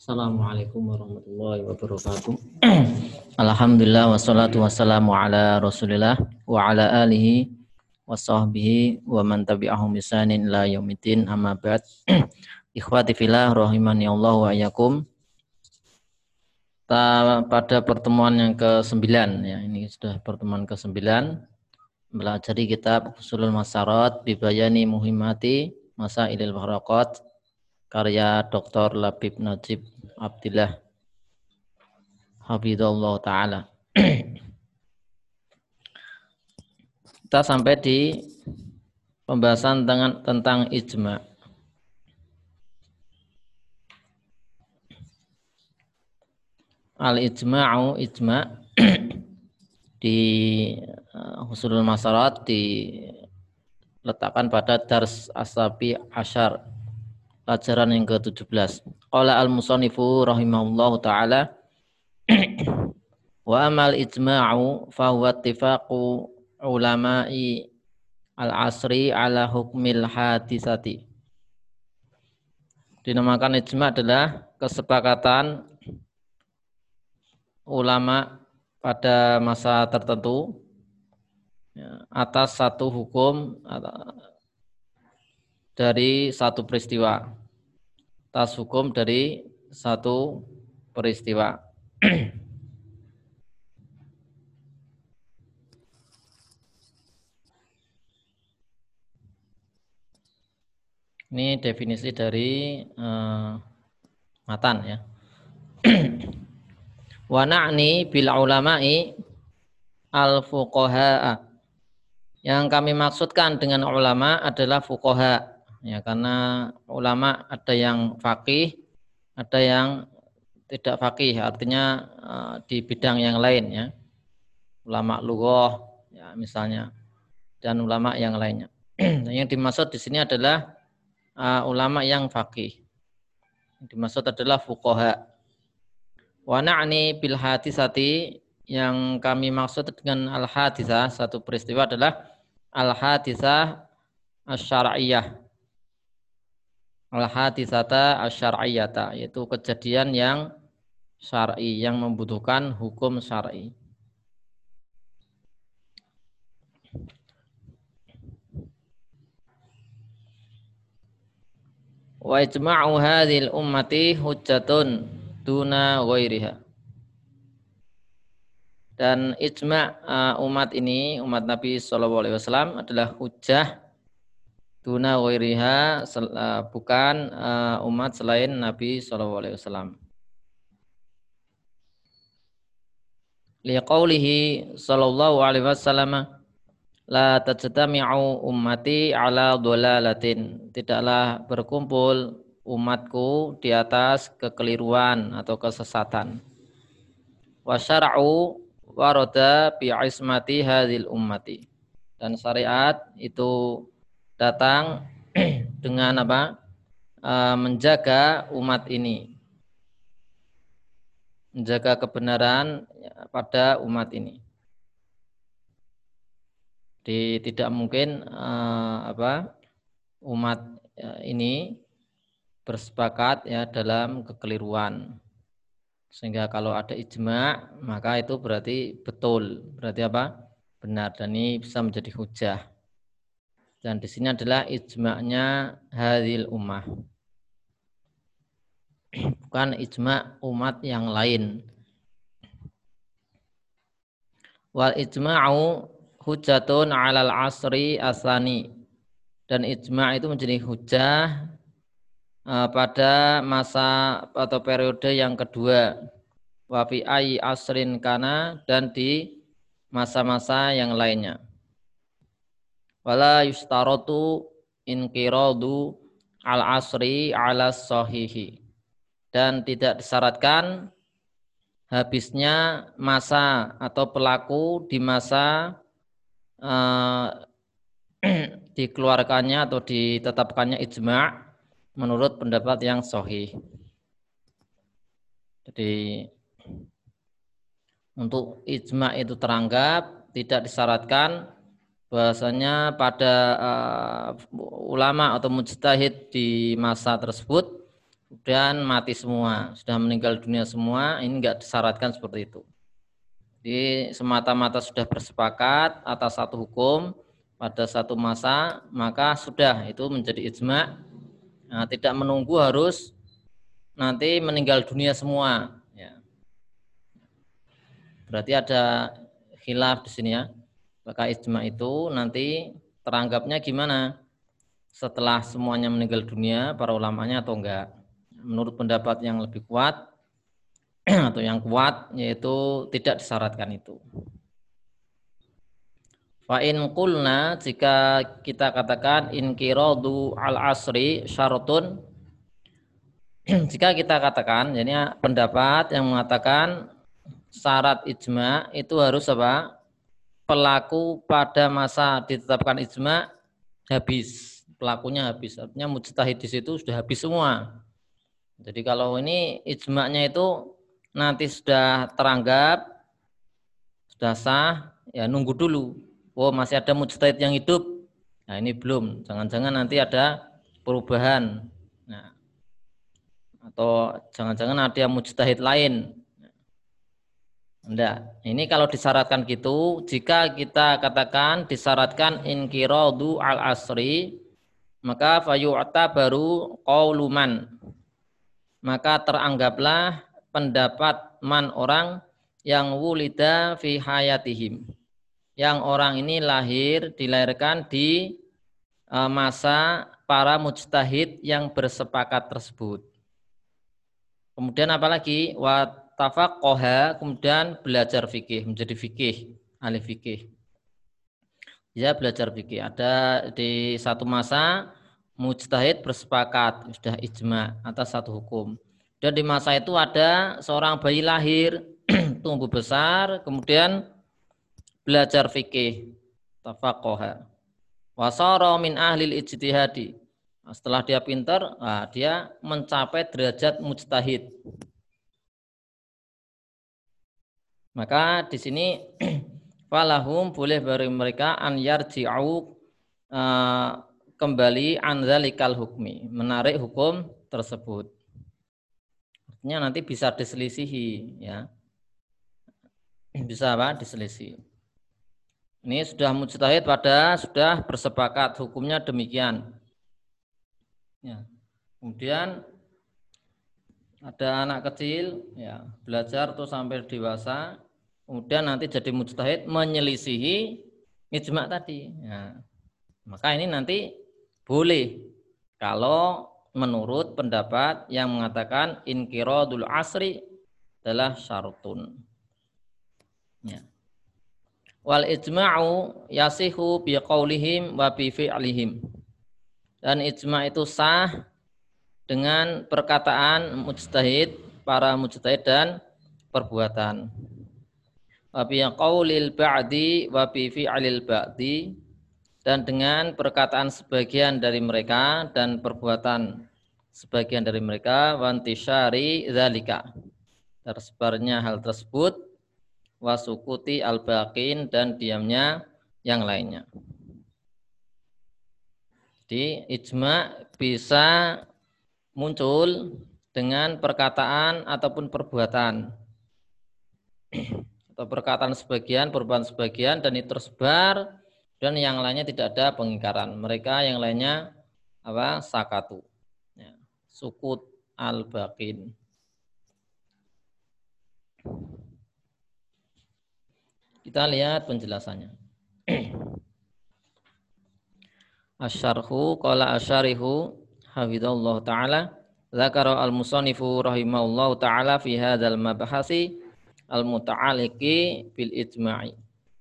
Assalamualaikum warahmatullahi wabarakatuh. Alhamdulillah wassalatu wassalamu ala Rasulillah wa ala alihi wa sahbihi wa man tabi'ahum bisanin ila yaumiddin, amma ba'd. Ikhwati fillah rahimani Allah wa iyyakum. Pada pertemuan yang ke-9 ya, ini sudah pertemuan ke-9 belajar kitab Ushulul Masarat bi bayani muhimmati masailil waraqat karya Dr. Labib Najib Abdillah Hafizahullah Ta'ala. Kita sampai di pembahasan tentang ijma'. Al-ijma'u, ijma' di Ushulul Masarat diletakkan pada dars asabi asyar, pelajaran yang ke-17. Qala al-musannifu rahimahullahu ta'ala wa amal ijma'u fa huwa ittifaqu ulama'i al-asri ala hukmil hadisati. Dinamakan ijma' adalah kesepakatan ulama pada masa tertentu atas satu hukum dari satu peristiwa. Atas hukum dari satu peristiwa. Ini definisi dari matan ya. Wa na'ni bil ulama'i al-fuqaha. Yang kami maksudkan dengan ulama adalah fuqaha. Ya, karena ulama ada yang faqih, ada yang tidak faqih, artinya di bidang yang lain ya. Ulama lughah ya misalnya, dan ulama yang lainnya. Yang dimaksud di sini adalah ulama yang faqih. Yang dimaksud adalah fuqaha. Wa na'ni bil hadisati, yang kami maksud dengan al-hadisah, satu peristiwa adalah al-hadisah asy-syar'iyyah. Al-hadisata asy-syar'iyyata, yaitu kejadian yang syar'i, yang membutuhkan hukum syar'i. Wa ijma'u hadhil ummati hujjatun duna ghairiha. Dan ijma' umat ini, umat Nabi SAW adalah hujjah duna ghairiha, bukan umat selain Nabi SAW. Liqaulihi sallallahu alaihi wasallam, la tajtami'u ummati ala dhalalatin. Tidaklah berkumpul umatku di atas kekeliruan atau kesesatan. Wa syara'u warada bi ismati hadhil ummati. Dan syariat itu datang dengan apa? Menjaga umat ini, menjaga kebenaran pada umat ini. Jadi tidak mungkin umat ini bersepakat ya dalam kekeliruan. Sehingga kalau ada ijma' maka itu berarti betul, berarti apa? Benar, dan ini bisa menjadi hujah. Dan di sini adalah ijma'nya hadhil ummah, bukan ijma' umat yang lain. Wal ijma'u hujjatun 'alal asri asani. Dan ijma' itu menjadi hujah pada masa atau periode yang kedua. Wa fi ayyi asrin kana, dan di masa-masa yang lainnya. Wala yustaratu inqiradu al-asri ala sahihi. Dan tidak disyaratkan habisnya masa atau pelaku di masa dikeluarkannya atau ditetapkannya ijma' menurut pendapat yang sahih. Jadi untuk ijma' itu teranggap tidak disyaratkan bahasanya pada ulama atau mujtahid di masa tersebut kemudian mati semua, sudah meninggal dunia semua, ini enggak disyaratkan seperti itu. Jadi semata-mata sudah bersepakat atas satu hukum pada satu masa, maka sudah itu menjadi ijma'. Nah, tidak menunggu harus nanti meninggal dunia semua. Ya. Berarti ada khilaf di sini ya. Maka ijma' itu nanti teranggapnya gimana? Setelah semuanya meninggal dunia, para ulamanya atau enggak? Menurut pendapat yang lebih kuat atau yang kuat, yaitu tidak disyaratkan itu. Fa'in qulna, jika kita katakan inkiradu al-asri syaratun, jika kita katakan, jadi pendapat yang mengatakan syarat ijma itu harus apa? Pelaku pada masa ditetapkan ijma habis, pelakunya habis, artinya mujtahid di situ sudah habis semua. Jadi kalau ini ijma'nya itu nanti sudah teranggap, sudah sah, ya nunggu dulu. Oh masih ada mujtahid yang hidup, nah ini belum, jangan-jangan nanti ada perubahan, nah, atau jangan-jangan ada mujtahid lain. Enggak, ini kalau disyaratkan gitu, jika kita katakan disyaratkan inkiradu al-asri, maka fayu'ta baru qauluman, maka teranggaplah pendapat man orang yang wulida fi hayatihim, yang orang ini dilahirkan di masa para mujtahid yang bersepakat tersebut. Kemudian apalagi wa tafaqqaha, kemudian belajar fikih, menjadi fikih, ahli fikih. Ya belajar fikih. Ada di satu masa mujtahid bersepakat sudah ijma atas satu hukum. Dan di masa itu ada seorang bayi lahir, tumbuh besar, kemudian belajar fikih, tafaqqaha. Wasara min ahlil ijtihadi. Setelah dia pintar, dia mencapai derajat mujtahid. Maka di sini falahum boleh bagi mereka an yarji'u kembali an zalikal hukmi, menarik hukum tersebut. Artinya nanti bisa diselisihi, ya. Bisa apa? Diselisih. Ini sudah mujtahid sudah bersepakat hukumnya demikian. Ya. Kemudian ada anak kecil, ya, belajar tuh sampai dewasa, kemudian nanti jadi mujtahid menyelisihi ijma tadi. Ya. Maka ini nanti boleh kalau menurut pendapat yang mengatakan inqiradul asri adalah syartun. Ya. Wal ijma'u yasihu bi qaulihim wa bi fi'lihim. Dan ijma' itu sah dengan perkataan mujtahid, para mujtahid dan perbuatan. Wa bi qaulil ba'di wa bi fi'lil ba'di, dan dengan perkataan sebagian dari mereka dan perbuatan sebagian dari mereka, wa intisyari dzalika, tersebarnya hal tersebut, wasukuti al-baqin, dan diamnya yang lainnya. Jadi ijma bisa muncul dengan perkataan ataupun perbuatan, atau perkataan sebagian, perbuatan sebagian, dan itu tersebar, dan yang lainnya tidak ada pengingkaran. Mereka yang lainnya apa? Sakatu, ya, sukut al-baqin. Kita lihat penjelasannya. Asyarhu qala asyarihu hafizallahu taala, zakara al-musannifu rahimahullahu taala fi hadzal mabhasi al-muta'alliqi bil ijma'i.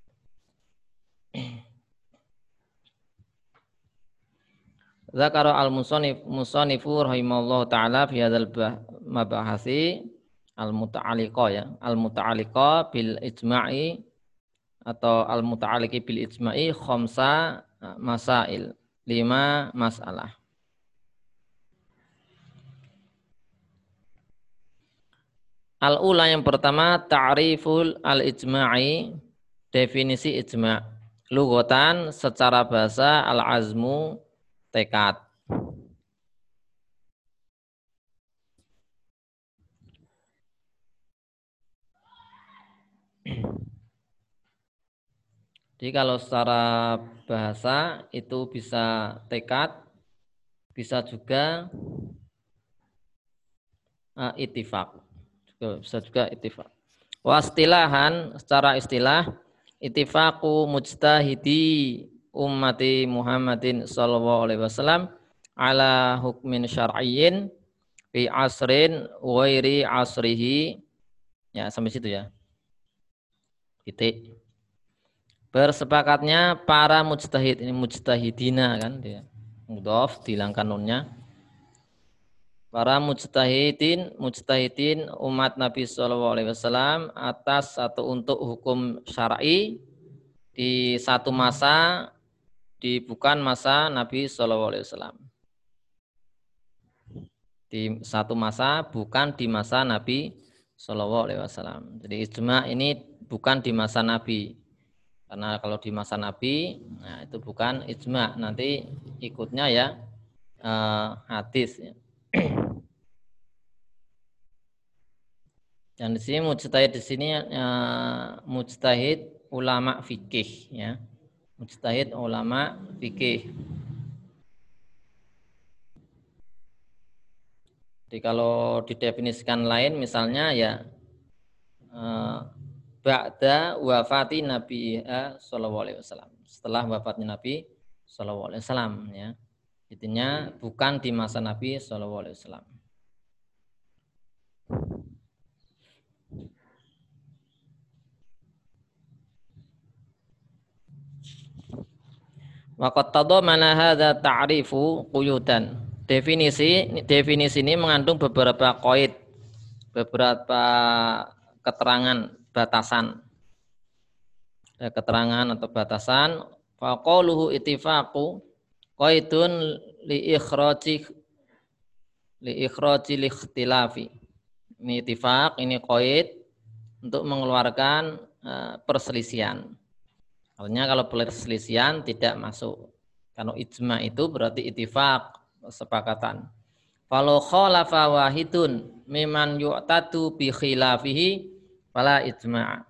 Zakara al-musannifu rahimahullahu taala fi hadzal mabhasi al-muta'alliqa, ya, al-muta'alliqa bil ijma'i atau al-muta'alliqi bil ijma'i khamsa masail, 5 masalah. Al-ula, yang pertama, ta'riful al-ijma'i, definisi ijma'. Lughatan, secara bahasa, al-azmu, tekad. Jadi kalau secara bahasa itu bisa tekad, bisa juga ittifaq. Bisa juga ittifaq. Wastilahan secara istilah ittifaqu mujtahidi ummati Muhammadin sallallahu alaihi wasallam ala hukmin syar'iyyin fi asrin ghairi asrihi. Ya, sampai situ ya. Titik. Bersepakatnya para mujtahid, ini mujtahidina kan dia. Mudhaf dihilangkan nunnya. Para mujtahidin umat Nabi sallallahu alaihi wasallam atas satu untuk hukum syar'i di satu masa, di bukan masa Nabi sallallahu alaihi wasallam. Di satu masa bukan di masa Nabi sallallahu alaihi wasallam. Jadi ijma ini bukan di masa Nabi. Karena kalau di masa Nabi, nah itu bukan ijma, nanti ikutnya ya hadis. Ya. Dan di sini mujtahid di sini mujtahid ulama fikih, ya, mujtahid ulama fikih. Jadi kalau didefinisikan lain, misalnya ya ba'da wafati Nabi sallallahu alaihi wasallam. Setelah wafatnya Nabi sallallahu alaihi wasallam, ya. Intinya bukan di masa Nabi sallallahu alaihi wasallam. Waqad tadamana hadza ta'rifu quyudan. Definisi ini mengandung beberapa qaid, beberapa keterangan batasan. Keterangan atau batasan. Faqauluhu ittifaqu qaidun li ikhraji ikhtilafi. Ini ittifaq, ini qaid untuk mengeluarkan perselisihan. Artinya kalau perselisihan tidak masuk. Kalau ijma itu berarti ittifaq, kesepakatan. Kalau khalafa wahidun miman yu'tadu bi khilafihi fala ijma'.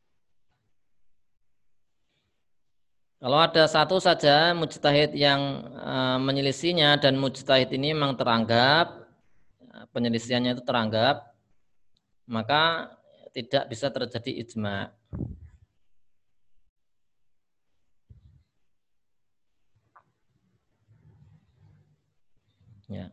Kalau ada satu saja mujtahid yang menyelisihinya dan mujtahid ini memang teranggap penyelisihannya itu teranggap, maka tidak bisa terjadi ijma'. Ya.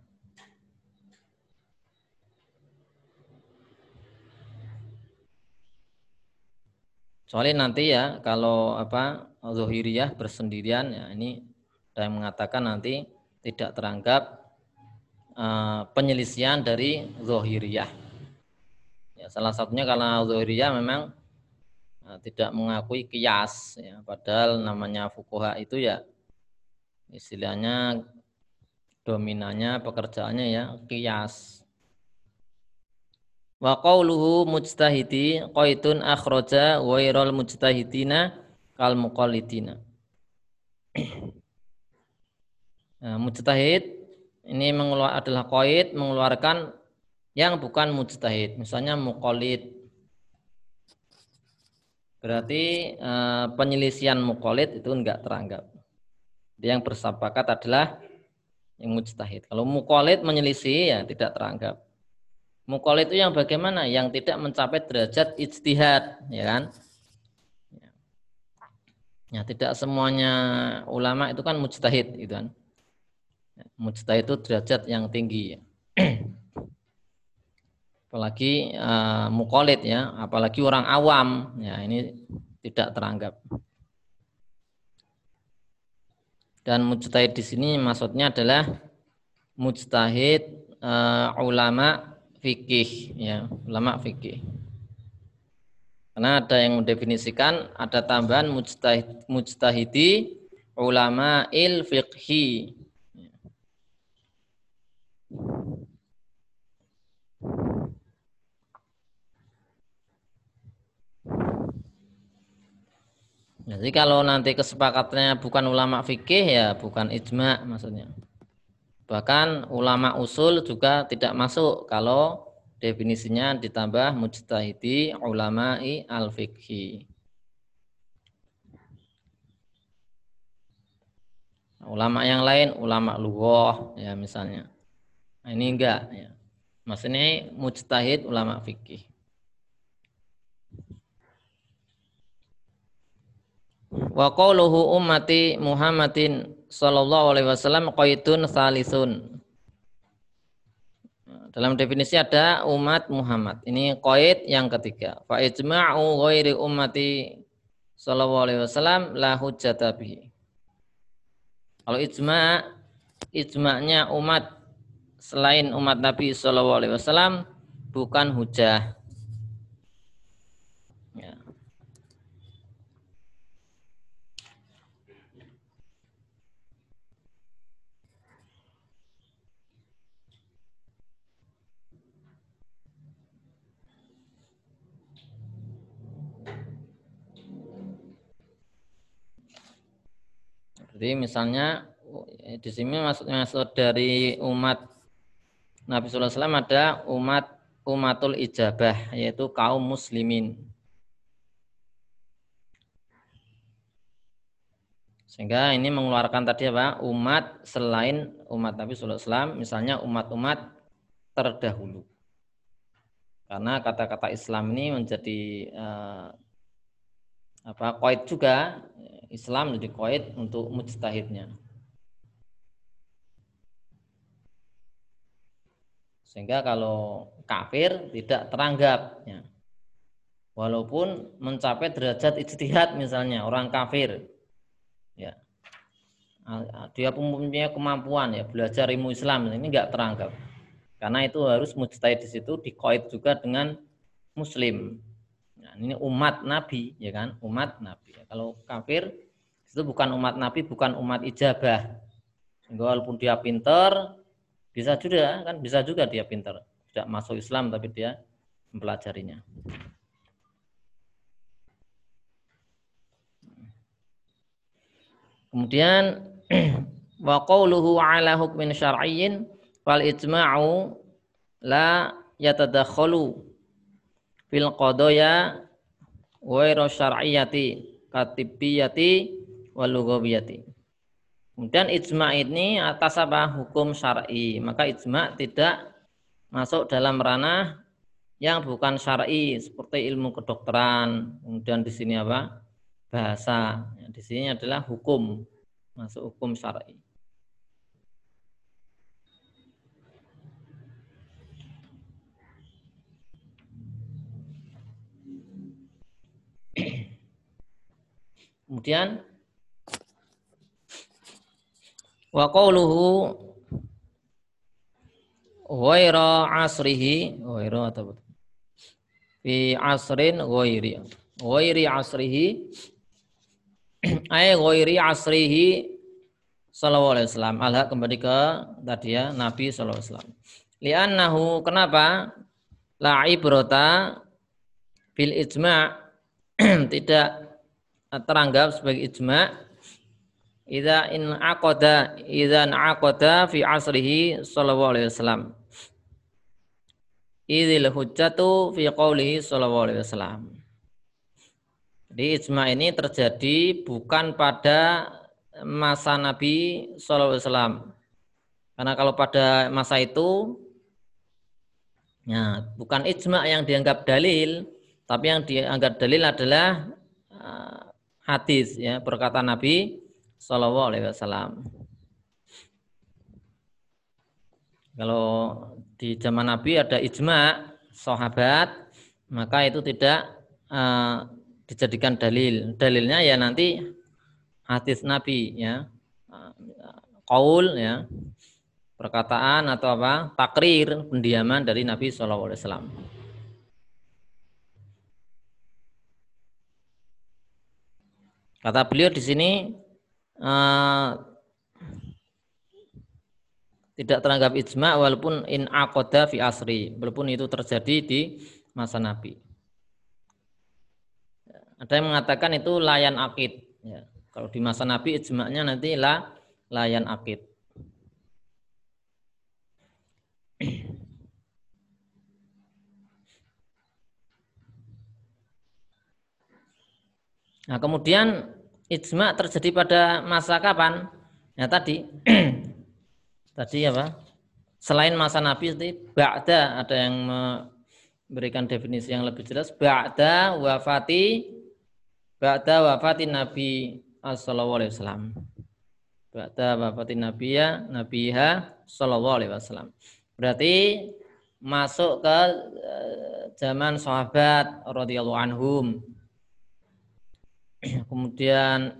Soalnya nanti ya kalau Zuhiriyah bersendirian, ya ini ada yang mengatakan nanti tidak teranggap penyelisihan dari Zuhiriyah. Ya, salah satunya karena Zuhiriyah memang tidak mengakui qiyas, ya, padahal namanya fuqaha itu ya istilahnya dominannya pekerjaannya ya qiyas. Wa qauluhu mujtahidi qaidun akhraja ghairal mujtahidina kal muqallidina. Nah, mujtahid ini adalah qaid mengeluarkan yang bukan mujtahid, misalnya muqallid. Berarti penyelisihan muqallid itu enggak teranggap. Dia yang bersepakat adalah yang mujtahid. Kalau muqallid menyelisih ya tidak teranggap. Muqallid itu yang bagaimana? Yang tidak mencapai derajat ijtihad, ya kan? Ya, tidak semuanya ulama itu kan mujtahid, gitu kan? Mujtahid itu derajat yang tinggi. Ya. Apalagi muqallid ya, apalagi orang awam, ya ini tidak teranggap. Dan mujtahid di sini maksudnya adalah mujtahid ulama fikih, ya, ulama fikih. Karena ada yang mendefinisikan ada tambahan mujtahidi ulama il fiqhi. Jadi kalau nanti kesepakatannya bukan ulama fikih ya bukan ijma maksudnya. Bahkan ulama usul juga tidak masuk kalau definisinya ditambah mujtahidi ulama'i al-fiqhi. ulama yang lain ulama lughah ya misalnya. Nah, ini enggak ya. Maksudnya mujtahid ulama fikih. Wa qauluhu ummati Muhammadin sallallahu alaihi wasallam qaidun salisun. Dalam definisi ada umat Muhammad. Ini qaid yang ketiga. Fa ijma'u ghairi ummati sallallahu alaihi wasallam la hujjata bihi. Kalau ijma'nya umat selain umat Nabi sallallahu alaihi wasallam bukan hujah. Ya. Jadi misalnya di sini maksud dari umat Nabi sallallahu alaihi wasallam ada umatul ijabah yaitu kaum muslimin. Sehingga ini mengeluarkan tadi apa? Umat selain umat Nabi sallallahu alaihi wasallam, misalnya umat-umat terdahulu. Karena kata-kata Islam ini menjadi qaid juga, Islam jadi qaid untuk mujtahidnya. Sehingga kalau kafir tidak teranggap ya. Walaupun mencapai derajat ijtihad misalnya orang kafir ya. Dia mempunyai kemampuan ya belajar ilmu Islam ini enggak teranggap. Karena itu harus mujtahid di situ diqaid juga dengan muslim. Nah, ini umat Nabi ya kan, umat Nabi. Kalau kafir itu bukan umat Nabi, bukan umat ijabah. Sehingga walaupun dia pintar, bisa juga dia pintar. Tidak masuk Islam tapi dia mempelajarinya. Kemudian wa qauluhu ala hukmin syar'iyyin fal ijma'u la yatadakhalu fil qadaya ghairu syar'iyyati katibiyyati wal lughawiyyati. Kemudian ijma' ini atas apa? Hukum syar'i. Maka ijma' tidak masuk dalam ranah yang bukan syar'i seperti ilmu kedokteran. Kemudian di sini apa? Bahasa. Di sini adalah hukum. Masuk hukum syar'i. Kemudian wa qauluhu ghaira asrihi, ghaira atau fi asrin ghairi asrihi ay ghairi asrihi sallallahu alaihi wasallam. Al-haq kembali ke tadi ya Nabi sallallahu alaihi wasallam. Li'annahu kenapa la ibrata bil ijma' tidak teranggap sebagai ijma' idza aqada fi asrihi sallallahu alaihi wasallam. Idzil hujjatu fi qaulihi sallallahu alaihi wasallam. Jadi ijma' ini terjadi bukan pada masa Nabi sallallahu alaihi wasallam. Karena kalau pada masa itu ya, bukan ijma' yang dianggap dalil, tapi yang dianggap dalil adalah hadis ya, perkataan Nabi sallallahu alaihi wasallam. Kalau di zaman Nabi ada ijma' sahabat, maka itu tidak dijadikan dalil. Dalilnya ya nanti hadis Nabi ya. Qaul ya. Perkataan atau apa? Takrir, pendiaman dari Nabi sallallahu alaihi wasallam. Kata beliau di sini tidak teranggap ijma' walaupun in aqada fi asri, walaupun itu terjadi di masa Nabi. Ada yang mengatakan itu layan akid. Ya. Kalau di masa Nabi ijma'nya nanti layan akid. Nah, kemudian ijma' terjadi pada masa kapan? Ya tadi tadi apa? Selain masa Nabi itu ba'da, ada yang memberikan definisi yang lebih jelas, ba'da wafati Nabi sallallahu alaihi wasallam. Ba'da wafati nabiha sallallahu alaihi wasallam. Berarti masuk ke zaman sahabat radhiyallahu anhum. Kemudian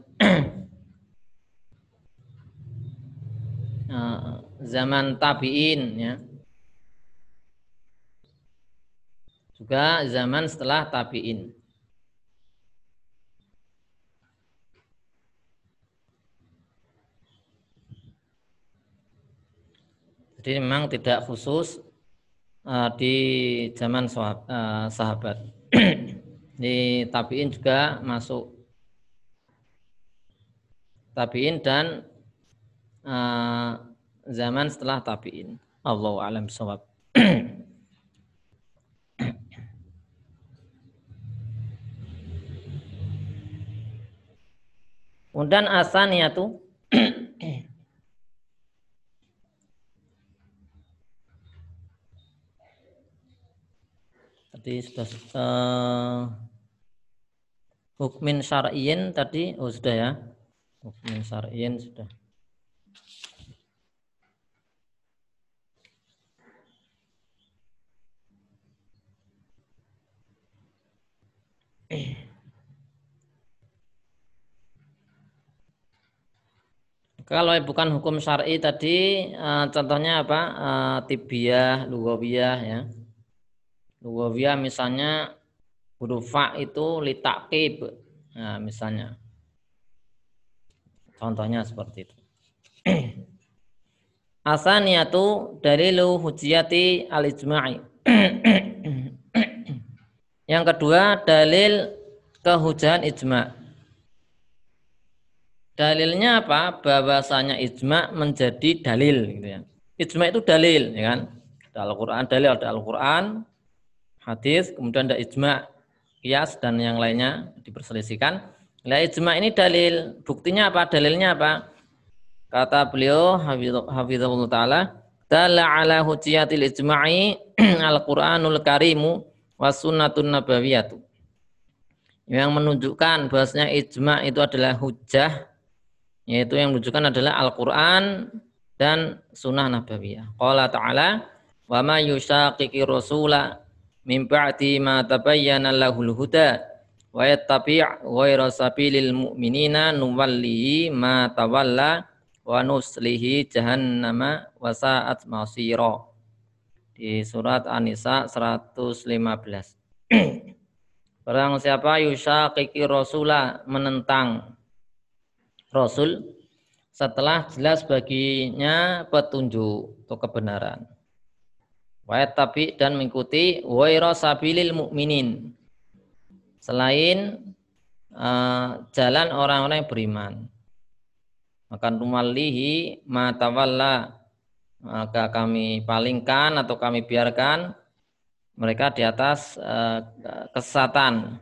zaman tabi'in, ya. Juga zaman setelah tabi'in. Jadi memang tidak khusus di zaman sahabat. Di tabi'in juga masuk. Tabi'in dan zaman setelah tabi'in. Allahu a'lam bishawab. Kemudian asaniyatu tadi sudah hukmin syar'iyyin tadi sudah ya. Hukmin syar'iyyin sudah. Kalau bukan hukum syar'i tadi contohnya apa? Tibiah, lugawiyah ya. Lugawiyah misalnya huruf fa itu litakib. Nah, misalnya. Contohnya seperti itu. Asaniyatu dalilu hujjiyati al-ijma'i. Yang kedua, dalil kehujahan ijma'. Dalilnya apa? Bahwasanya ijma' menjadi dalil gitu ya. Ijma' itu dalil ya kan? Ada Al-Qur'an, dalil ada Al-Qur'an, hadis, kemudian ada ijma', qiyas dan yang lainnya diperselisihkan. Nah, ijma' ini dalil. Buktinya apa? Dalilnya apa? Kata beliau hafizahullah taala, dalla ala hujjatil ijma'i al-Qur'anul karimu was sunnatun nabawiyatu. Yang menunjukkan bahwasanya ijma' itu adalah hujjah, yaitu yang menunjukkan adalah Al-Qur'an dan sunnah nabawiyah. Qala ta'ala, wa ma yushaqiqir rasula min ba'di ma tabayyana lahul huda wa yattabi' ghayra sabilil mu'minina nuwallihi ma tawalla wa nuslihi jahannama wa sa'at masira. Di surat An-Nisa 115. Barang siapa yushaqiqir rasula, menentang Rasul setelah jelas baginya petunjuk atau kebenaran. Wa tabi dan mengikuti waira sabilil mukminin, selain jalan orang-orang yang beriman. Maka numallihi ma tawalla, maka kami palingkan atau kami biarkan mereka di atas kesesatan.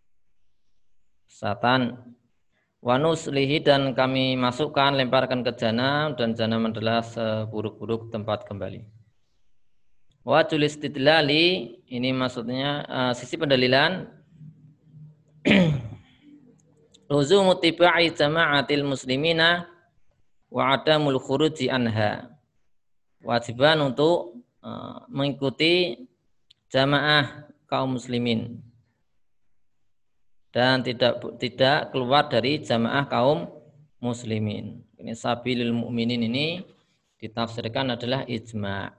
Wa nuslihi dan kami masukkan, lemparkan ke jahanam, dan jahanam adalah seburuk-buruk tempat kembali. Wa julistidlali, ini maksudnya sisi pendalilan luzumu tiba'i jama'atil muslimina wa adamul khuruji anha. Wajiban untuk mengikuti jamaah kaum muslimin dan tidak keluar dari jamaah kaum muslimin. Ini sabilul mu'minin ini ditafsirkan adalah ijma'.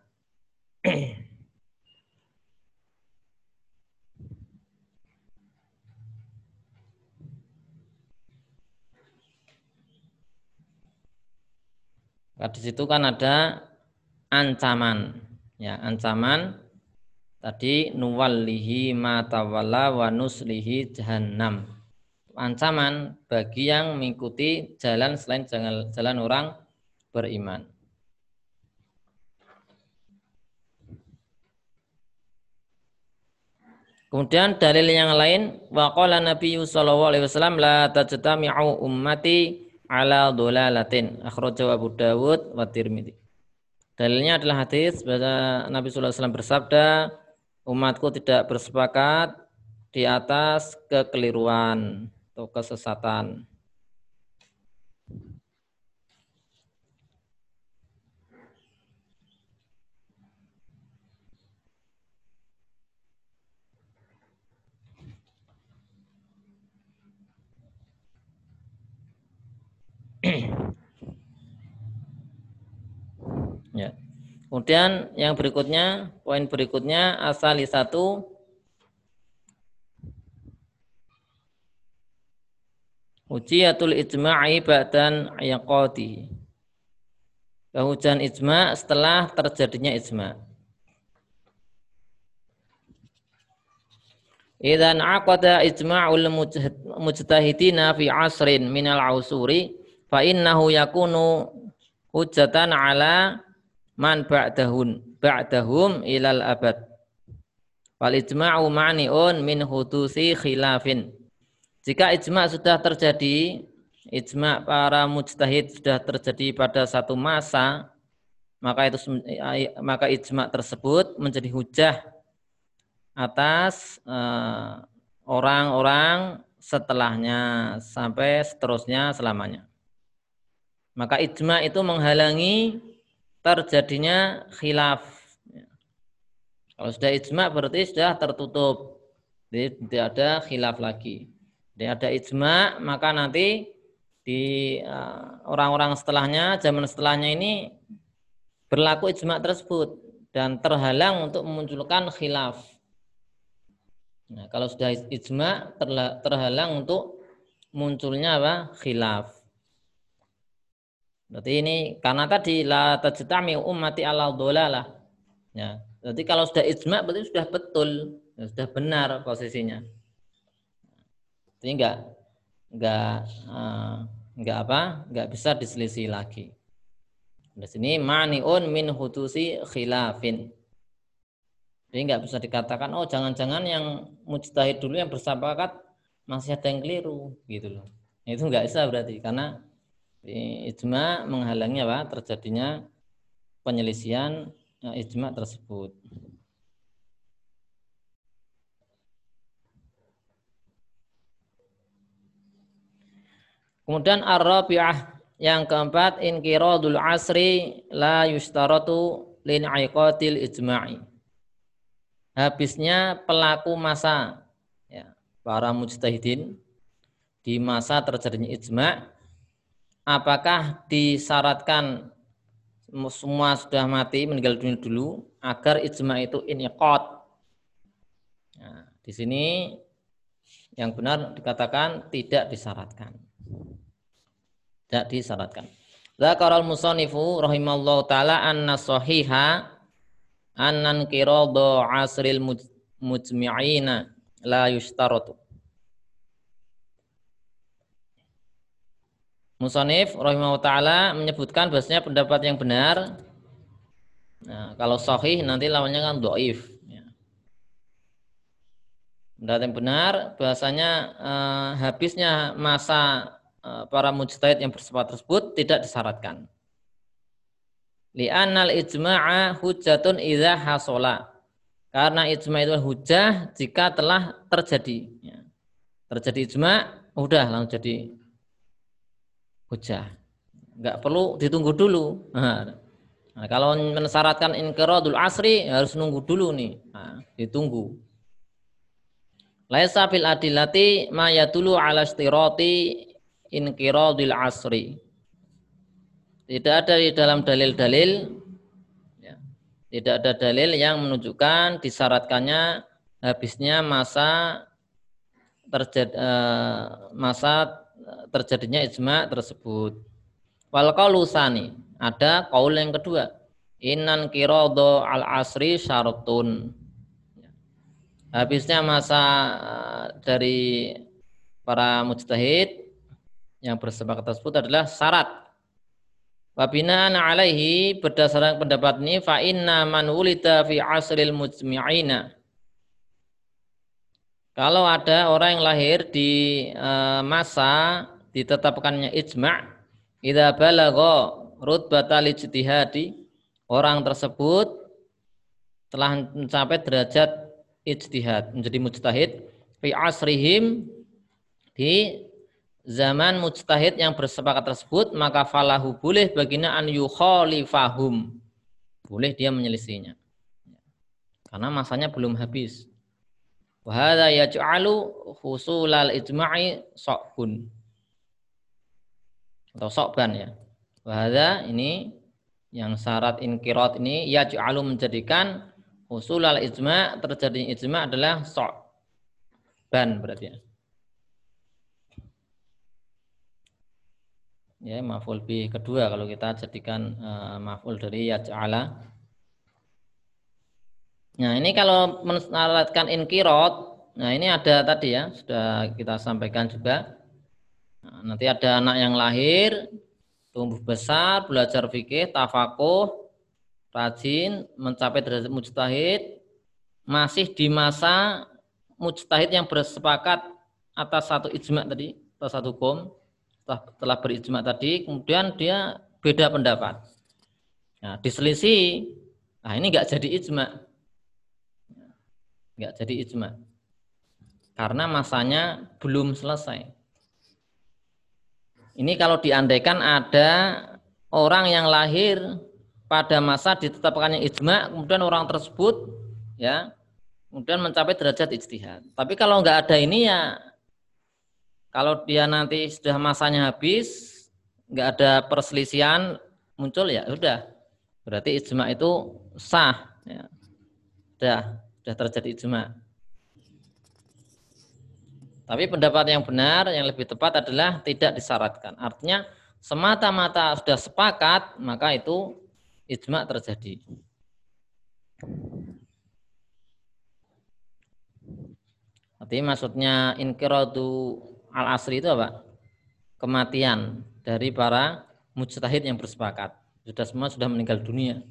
Nah, di situ kan ada ancaman, ya, ancaman tadi nuwallihi ma tawalla wa nuslihi jahannam. Ancaman bagi yang mengikuti jalan selain jalan orang beriman. Kemudian dalil yang lain, wa qala Nabi sallallahu alaihi wasallam la tajtami'u ummati ala dolalatin. Akhrajahu Abu Dawud wa Tirmidzi. Dalilnya adalah hadis bahwa Nabi sallallahu alaihi wasallam bersabda, umatku tidak bersepakat di atas kekeliruan atau kesesatan. Ya. Kemudian yang berikutnya, poin berikutnya asali satu ujiatul ijma'i ba'dan yaqati. Kehujan ijma' setelah terjadinya ijma'. Idzan aqada ijma'ul mujtahidina fi asrin minal ausuri fa innahu yakunu hujjatan ala man ba'dahum ilal abad. Wal ijma'u mani'un min hudusi khilafin. Jika ijma' sudah terjadi, ijma' para mujtahid sudah terjadi pada satu masa, maka ijma' tersebut menjadi hujah atas orang-orang setelahnya sampai seterusnya selamanya. Maka ijma' itu menghalangi terjadinya khilaf. Kalau sudah ijma' berarti sudah tertutup, jadi tidak ada khilaf lagi. Tidak ada ijma', maka nanti di orang-orang setelahnya, zaman setelahnya ini berlaku ijma' tersebut dan terhalang untuk memunculkan khilaf. Nah, kalau sudah ijma' terhalang untuk munculnya apa? Khilaf. Berarti ini karena tadi la tajtami ummati ala dhalalah. Ya. Berarti kalau sudah ijma' berarti sudah betul, sudah benar posisinya. Jadi enggak bisa diselisih lagi. Di sini mani'un min hudusi khilafin. Jadi enggak bisa dikatakan oh jangan-jangan yang mujtahid dulu yang bersepakat masih ada yang keliru gitu loh. Itu enggak bisa berarti karena ijma' menghalangi apa? Terjadinya penyelisihan ijma' tersebut. Kemudian ar-rabi'ah yang keempat inqiradul asri la yustaratu lin aiqatil ijma'i. Habisnya pelaku masa ya, para mujtahidin di masa terjadinya ijma', apakah disyaratkan semua sudah mati meninggal dunia dulu agar ijma' itu iniqad? Nah, di sini yang benar dikatakan tidak disyaratkan. Tidak disyaratkan. Dzakaral musannifu rahimallahu taala anna sahiha annan qiradu asril mujmi'ina la yushtaratu. Musannif rahimahullahu taala menyebutkan bahasanya pendapat yang benar. Nah, kalau sahih nanti lawannya kan dhaif. Ya. Pendapat yang benar bahasanya habisnya masa para mujtahid yang bersepakat tersebut tidak disyaratkan. Li'annal ijma'a hujjatun idza hasala. Karena ijma' itu hujjah jika telah terjadi. Ya. Terjadi ijma', udah langsung jadi hujjah. Enggak perlu ditunggu dulu. Nah, kalau mensyaratkan inqiradul asri harus nunggu dulu nih. Nah, ditunggu. Laisa fil adillati ma yadullu ala istirati inqiradil asri. Tidak ada di dalam dalil-dalil ya, tidak ada dalil yang menunjukkan disyaratkannya habisnya masa terjadinya ijma' tersebut. Wal qaulu tsani, ada qaul yang kedua. Innan qiradu al asri syaratun. Habisnya masa dari para mujtahid yang bersepakat tersebut adalah syarat. Wabinaan alaihi berdasarkan pendapat ini fa inna man wulida fi asril mujmi'ina. Kalau ada orang yang lahir di masa ditetapkannya ijma', idza balagha rutbatal ijtihadi, orang tersebut telah mencapai derajat ijtihad, menjadi mujtahid fi asrihim, di zaman mujtahid yang bersepakat tersebut, maka falahu, boleh baginya, an yukhalifahum, boleh dia menyelisihinya karena masanya belum habis. Wa hadza yaj'alu husulal ijma'i sa'bun atau sa'ban ya. Wa hadza, ini yang syarat inqirat ini, yaj'alu, menjadikan husulal ijma', terjadinya ijma' adalah sa'ban berarti ya. Ya, maf'ul bi kedua kalau kita jadikan maf'ul dari yaj'ala. Nah, ini kalau mensyaratkan inqirat, nah ini ada tadi ya, sudah kita sampaikan juga. Nah, nanti ada anak yang lahir, tumbuh besar, belajar fikih, tafakuh, rajin, mencapai derajat mujtahid, masih di masa mujtahid yang bersepakat atas satu ijma' tadi, atas satu hukum, setelah berijma' tadi, kemudian dia beda pendapat. Nah, diselisih, nah ini nggak jadi ijma'. Nggak jadi ijma' karena masanya belum selesai. Ini kalau diandaikan ada orang yang lahir pada masa ditetapkannya ijma', kemudian orang tersebut ya kemudian mencapai derajat ijtihad. Tapi kalau nggak ada ini ya, kalau dia nanti sudah masanya habis, nggak ada perselisihan muncul, ya udah, berarti ijma' itu sah ya. Sudah terjadi ijma'. Tapi pendapat yang benar, yang lebih tepat adalah tidak disyaratkan. Artinya semata-mata sudah sepakat, maka itu ijma' terjadi. Artinya maksudnya inqiradu al-asri itu apa? Kematian dari para mujtahid yang bersepakat. Semua sudah meninggal dunia.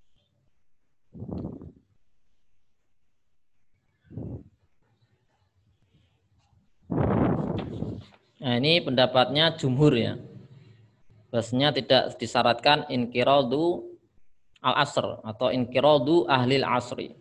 Nah, ini pendapatnya jumhur ya. Bahasanya tidak disyaratkan inqiradu al-asr atau inqiradu ahlil asri.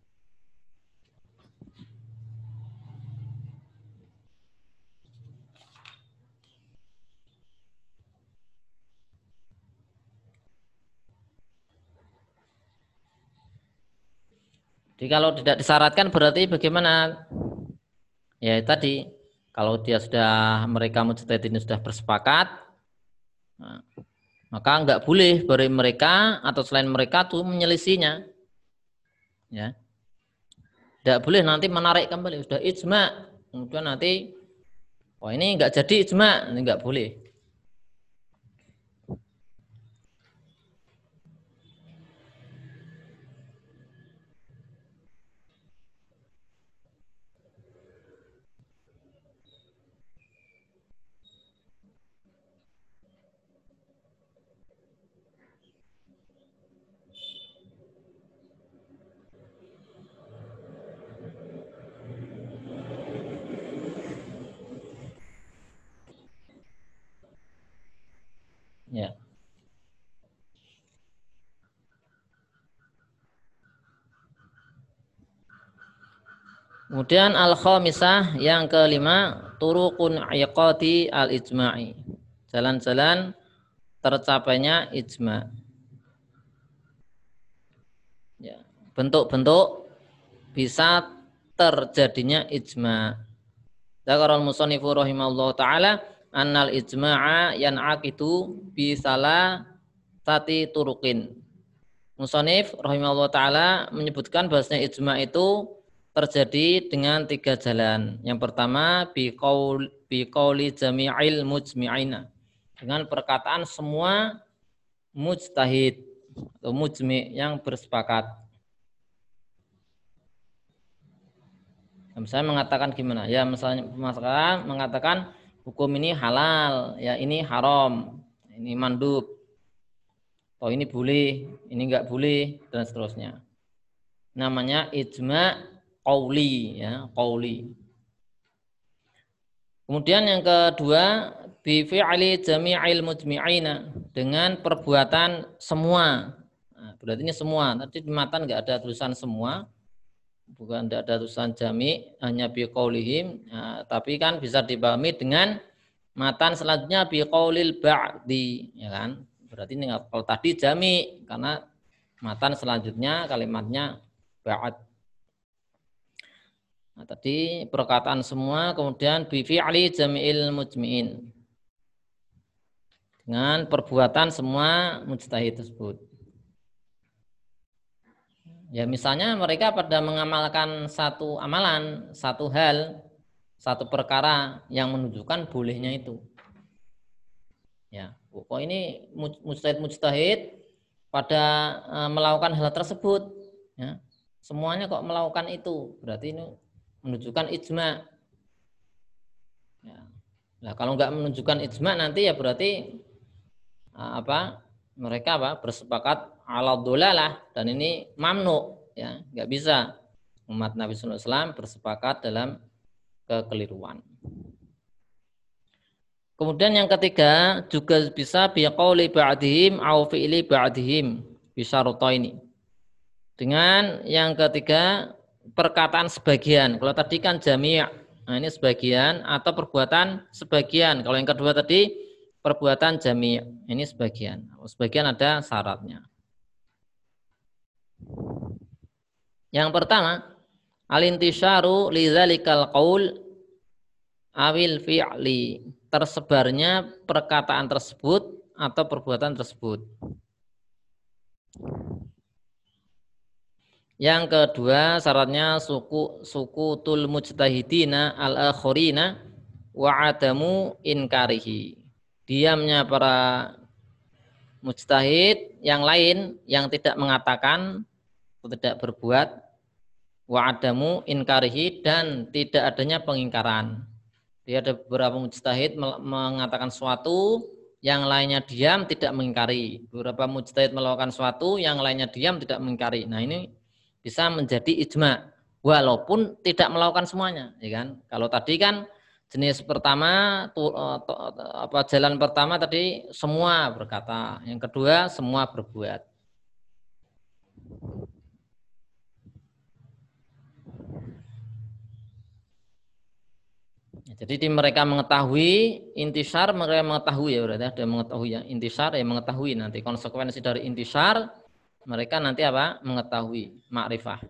Jadi kalau tidak disyaratkan berarti bagaimana? Ya tadi, kalau dia sudah, mereka mujtahid ini sudah bersepakat, nah, maka enggak boleh bagi mereka atau selain mereka tuh menyelisihinya. Ya. Enggak boleh nanti menarik kembali, sudah ijma', kemudian nanti wah ini enggak jadi ijma', ini enggak boleh. Ya. Kemudian al-khamisah, yang kelima, turuqun iqati al-ijma'i. Jalan-jalan tercapainya ijma'. Ya. Bentuk-bentuk bisa terjadinya ijma'. Dzakarul musannifu rahimahullahu taala annal ijma'a yan'aqidu bi salasati turuqin. Musannif rahimahullahu taala menyebutkan bahwasanya ijma' itu terjadi dengan 3 jalan. Yang pertama bi qauli jami'il mujmi'ina, dengan perkataan semua mujtahid atau mujmi' yang bersepakat. Misalnya mengatakan gimana? Ya misalnya mengatakan hukum ini halal, ya ini haram, ini mandub, oh ini boleh, ini enggak boleh, dan seterusnya. Namanya ijma' qauli ya, qauli. Kemudian yang kedua bi fi'li jami'il mujmi'ina, dengan perbuatan semua. Nah, berarti ini semua. Tadi di matan enggak ada tulisan semua, bukan tidak ada tulisan jami, hanya bi qaulihim. Nah, tapi kan bisa dipahami dengan matan selanjutnya bi qaulil ba'di, ya kan? Berarti ini kalau tadi jami karena matan selanjutnya kalimatnya ba'd. Nah, tadi perkataan semua, kemudian bi fi'li jami'il mujmi'in, dengan perbuatan semua mujtahid tersebut. Ya misalnya mereka pada mengamalkan satu amalan, satu hal, satu perkara yang menunjukkan bolehnya itu. Ya, kok ini mujtahid pada melakukan hal tersebut, ya. Semuanya kok melakukan itu, berarti ini menunjukkan ijma. Ya. Nah, kalau nggak menunjukkan ijma nanti ya berarti mereka bersepakat ala dhalalah, dan ini mamnu, ya, nggak bisa umat Nabi sallallahu alaihi wasallam bersepakat dalam kekeliruan. Kemudian yang ketiga juga bisa biqauli ba'dihim au fi'li ba'dihim bisyarataini. Dengan yang ketiga perkataan sebagian. Kalau tadi kan jami', nah ini sebagian atau perbuatan sebagian. Kalau yang kedua tadi perbuatan jami', ini sebagian. Sebagian ada syaratnya. Yang pertama, al-intisyaru lidzalikal qaul awil fi'li, tersebarnya perkataan tersebut atau perbuatan tersebut. Yang kedua syaratnya sukutul mujtahidina al-akhirina wa adamu inkarihi. Diamnya para mujtahid yang lain yang tidak mengatakan atau tidak berbuat, wa adamu inkarihi, dan tidak adanya pengingkaran. Dia ada beberapa mujtahid mengatakan suatu, yang lainnya diam tidak mengingkari. Beberapa mujtahid melakukan suatu, yang lainnya diam tidak mengingkari. Nah, ini bisa menjadi ijma walaupun tidak melakukan semuanya, ya kan? Kalau tadi kan jenis pertama jalan pertama tadi semua berkata, yang kedua semua berbuat. Jadi mereka mengetahui intisar, mereka mengetahui, ya berarti ada mengetahui, ya intisar ya mengetahui nanti konsekuensi dari intisar, mereka nanti mengetahui makrifah.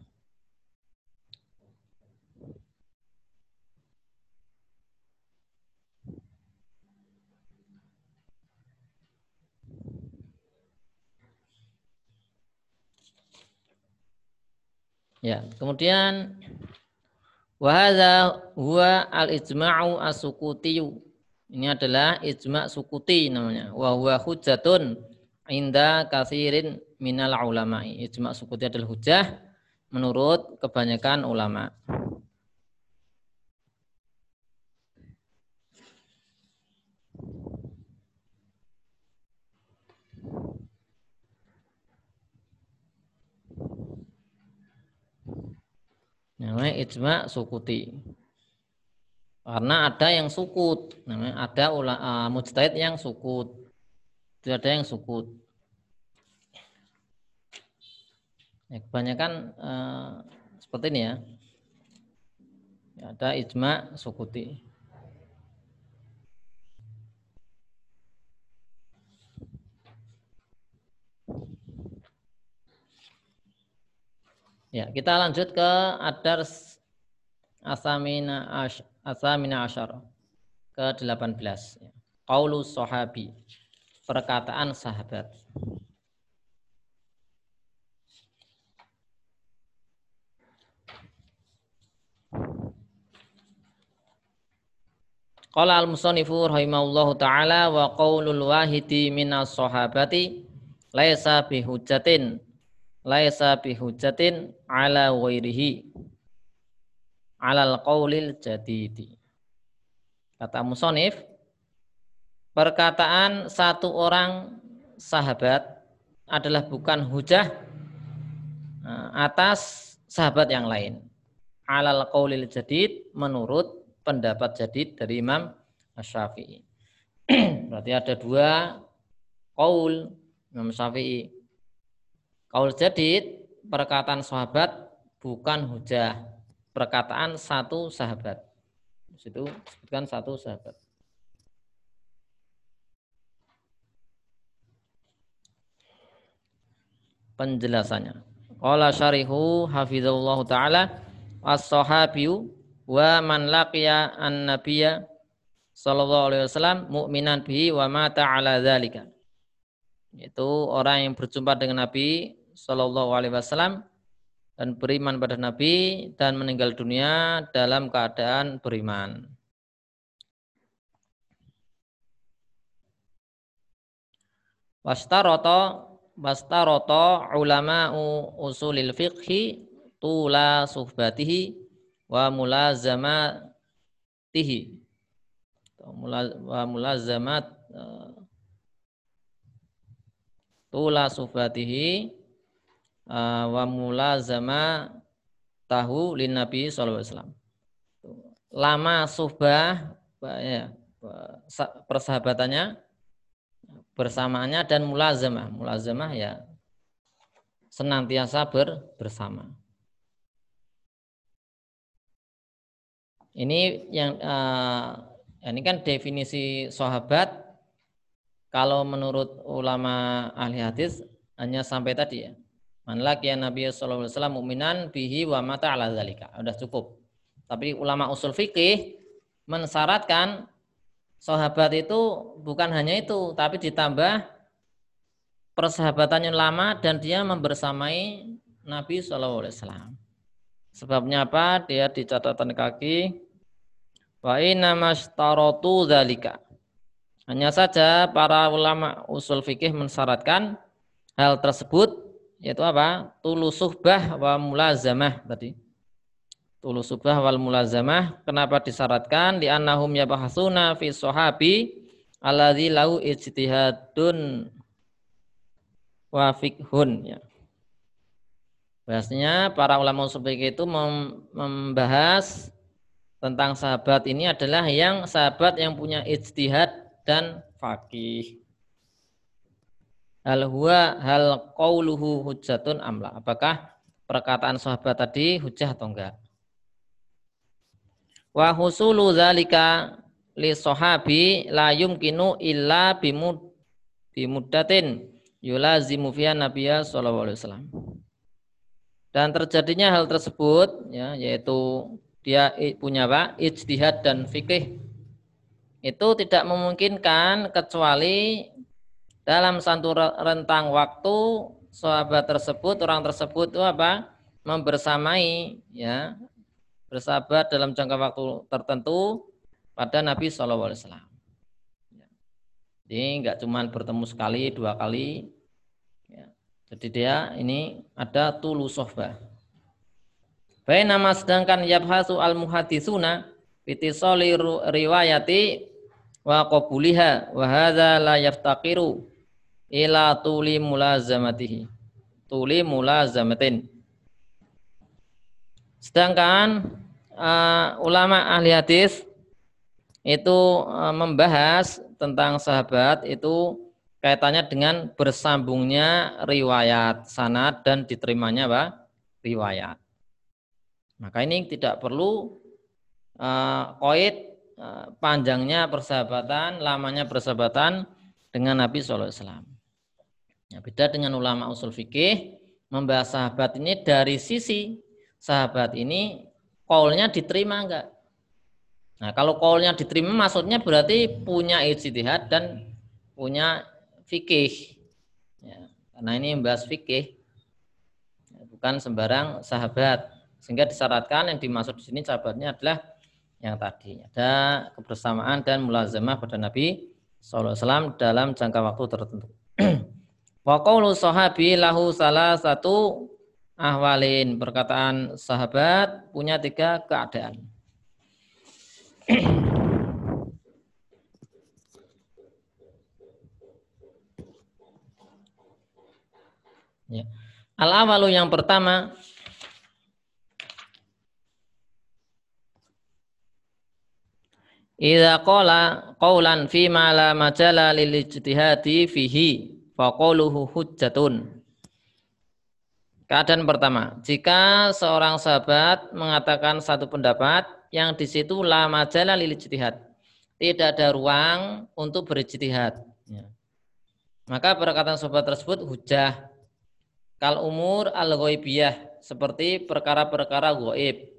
Ya, kemudian wa hadza huwa al-ijma'u as-sukuti. Ini adalah ijma' sukuti namanya. Wa huwa hujjatun inda katsirin minal ulama'i. Ijma' sukuti adalah hujjah menurut kebanyakan ulama. Namanya ijma' sukuti. Karena ada yang sukut, namanya ada mujtahid yang sukut. Tidak ada yang sukut. Ya, kebanyakan seperti ini ya. Ada ijma' sukuti. Ya, kita lanjut ke ad-dars asamina asyar ke-18. Qaulus sahabi, perkataan sahabat. Qala al-musannifu rahimahullahu ta'ala wa qaulul wahidi minas sahabati laisa bihujjatin ala ghairihi alal qaulil jadidi. Kata musannif, perkataan satu orang sahabat adalah bukan hujah atas sahabat yang lain. Alal qaulil jadid, menurut pendapat jadid dari Imam Asy-Syafi'i. Berarti ada dua qaul Imam Syafi'i. Qaul jadid, perkataan sahabat bukan hujah. Perkataan satu sahabat. Di situ disebutkan satu sahabat. Penjelasannya. Qala syarihu hafizallahu taala as-sahabiyu wa man laqiya an-nabiyya sallallahu alaihi wasallam mu'minan bihi wa mata ala dzalika. Itu orang yang berjumpa dengan Nabi sallallahu alaihi wasallam dan beriman pada Nabi dan meninggal dunia dalam keadaan beriman. Wastarata ulama'u usulil fiqhi tula suhbatihi wa mulazamatihi wa mulazamat tula suhbatihi wa mulazama tahu lin Nabi sallallahu alaihi wasallam. Lama suhbah ya, persahabatannya bersamaannya dan mulazamah. Mulazamah ya senantiasa bersama. Ini yang ini kan definisi sahabat. Kalau menurut ulama ahli hadis hanya sampai tadi ya. Man laqiya Nabi sallallahu alaihi wasallam mu'minan bihi wa mata ala zalika. Sudah cukup. Tapi ulama usul fikih mensyaratkan sahabat itu bukan hanya itu, tapi ditambah persahabatannya lama dan dia membersamai Nabi sallallahu alaihi wasallam. Sebabnya apa? Dia di catatan kaki wa inna mastaratu zalika. Hanya saja para ulama usul fikih mensyaratkan hal tersebut yaitu apa? Tulusuhbah wa mulazamah tadi. Tulusuhbah wal mulazamah. Kenapa disyaratkan? Li'annahum yabahasuna fi sahabi alladzi lau ijtihadun wa fiqhun ya. Bahasanya para ulama usul fikih itu membahas tentang sahabat ini adalah yang sahabat yang punya ijtihad dan faqih. Hal qauluhu hujjatun amla. Apakah perkataan sahabat tadi hujjah atau enggak? Wa husulu zalika li sahabi la yumkinu illa bimuddatin yulazimu fiha nabiyya sallallahu alaihi wasallam. Dan terjadinya hal tersebut ya, yaitu dia punya apa? Ijtihad dan fikih. Itu tidak memungkinkan kecuali dalam satu rentang waktu sahabat tersebut, orang tersebut itu apa? Membersamai ya, bersahabat dalam jangka waktu tertentu pada Nabi sallallahu alaihi wasallam. Jadi enggak cuma bertemu sekali, dua kali. Ya. Jadi dia ini ada tulu sohbah. Baik nama sedangkan yabhasu al-muhaditsuna fitisoli riwayati wa qabuliha wa hadza la yaftaqiru ila tuli mulazamatihi. Tuli mulazamatin. Sedangkan ulama ahli hadis itu membahas tentang sahabat itu kaitannya dengan bersambungnya riwayat sanad dan diterimanya apa? Riwayat. Maka ini tidak perlu qaid panjangnya persahabatan, lamanya persahabatan dengan Nabi sallallahu alaihi wasallam. Ya, beda dengan ulama usul fikih membahas sahabat ini dari sisi sahabat ini qaulnya diterima enggak? Nah, kalau qaulnya diterima maksudnya berarti punya ijtihad dan punya fikih. Ya, karena ini membahas fikih, bukan sembarang sahabat. Sehingga disyaratkan yang dimaksud di sini sahabatnya adalah yang tadi ada kebersamaan dan mulazamah pada Nabi sallallahu alaihi wasallam dalam jangka waktu tertentu. Wa qaulu sahabi lahu salah satu ahwalin, perkataan sahabat punya tiga keadaan. Ya. Al-awalu yang pertama Idza qala qaulan fi ma la majala lil ijtihadi fihi fa qauluhu hujjatun. Keadaan pertama, jika seorang sahabat mengatakan satu pendapat yang di situ la majala lil ijtihad, tidak ada ruang untuk berijtihad, ya. Maka perkataan sahabat tersebut hujjah. Kal umur al ghaibiyah, seperti perkara-perkara ghaib.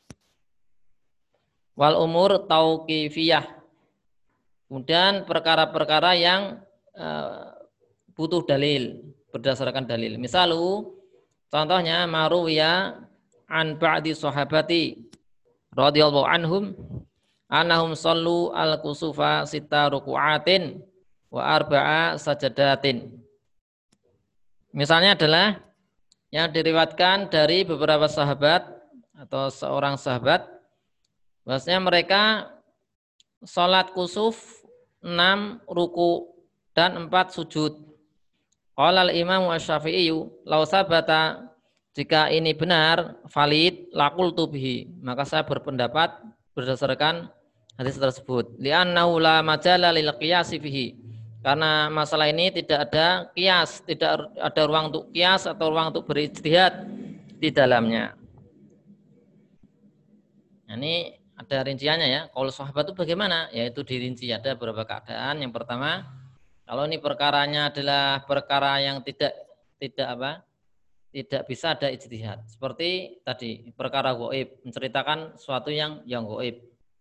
Wal umur tauqifiyah. Kemudian perkara-perkara yang butuh dalil, berdasarkan dalil. Misalu, contohnya maruwiya an ba'di sahabati radhiyallahu anhum annahum sallu al-kusufa sita ruku'atin wa arba'a sajadatin. Misalnya adalah yang diriwayatkan dari beberapa sahabat atau seorang sahabat, bahwasanya mereka salat kusuf 6 ruku dan 4 sujud. Qala al-Imam Asy-Syafi'i, law sabata, jika ini benar, valid, laqultu bihi, maka saya berpendapat berdasarkan hadis tersebut. Li'annahu la majala lil qiyasi fihi. Karena masalah ini tidak ada qiyas, tidak ada ruang untuk qiyas atau ruang untuk berijtihad di dalamnya. Nah, ini ada rinciannya ya. Kalau sahabat itu bagaimana? Yaitu dirinci, ada beberapa keadaan. Yang pertama, kalau ini perkaranya adalah perkara yang tidak bisa ada ijtihad. Seperti tadi perkara ghaib, menceritakan sesuatu yang ghaib.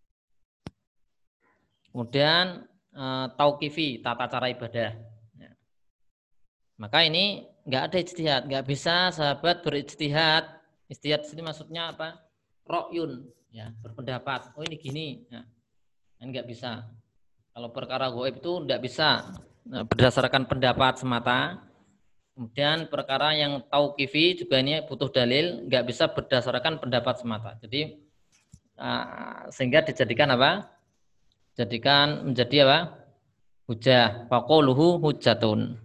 Kemudian tauqifi, tata cara ibadah. Ya. Maka ini nggak ada ijtihad, nggak bisa sahabat berijtihad. Ijtihad ini maksudnya apa? Ra'yun, ya, berpendapat. Oh ini gini, ya. Ini nggak bisa. Kalau perkara ghaib itu nggak bisa berdasarkan pendapat semata. Kemudian perkara yang tauqifi juga ini butuh dalil, nggak bisa berdasarkan pendapat semata. Jadi sehingga dijadikan apa? Menjadi apa? Hujjah. Faquluhu hujjatun.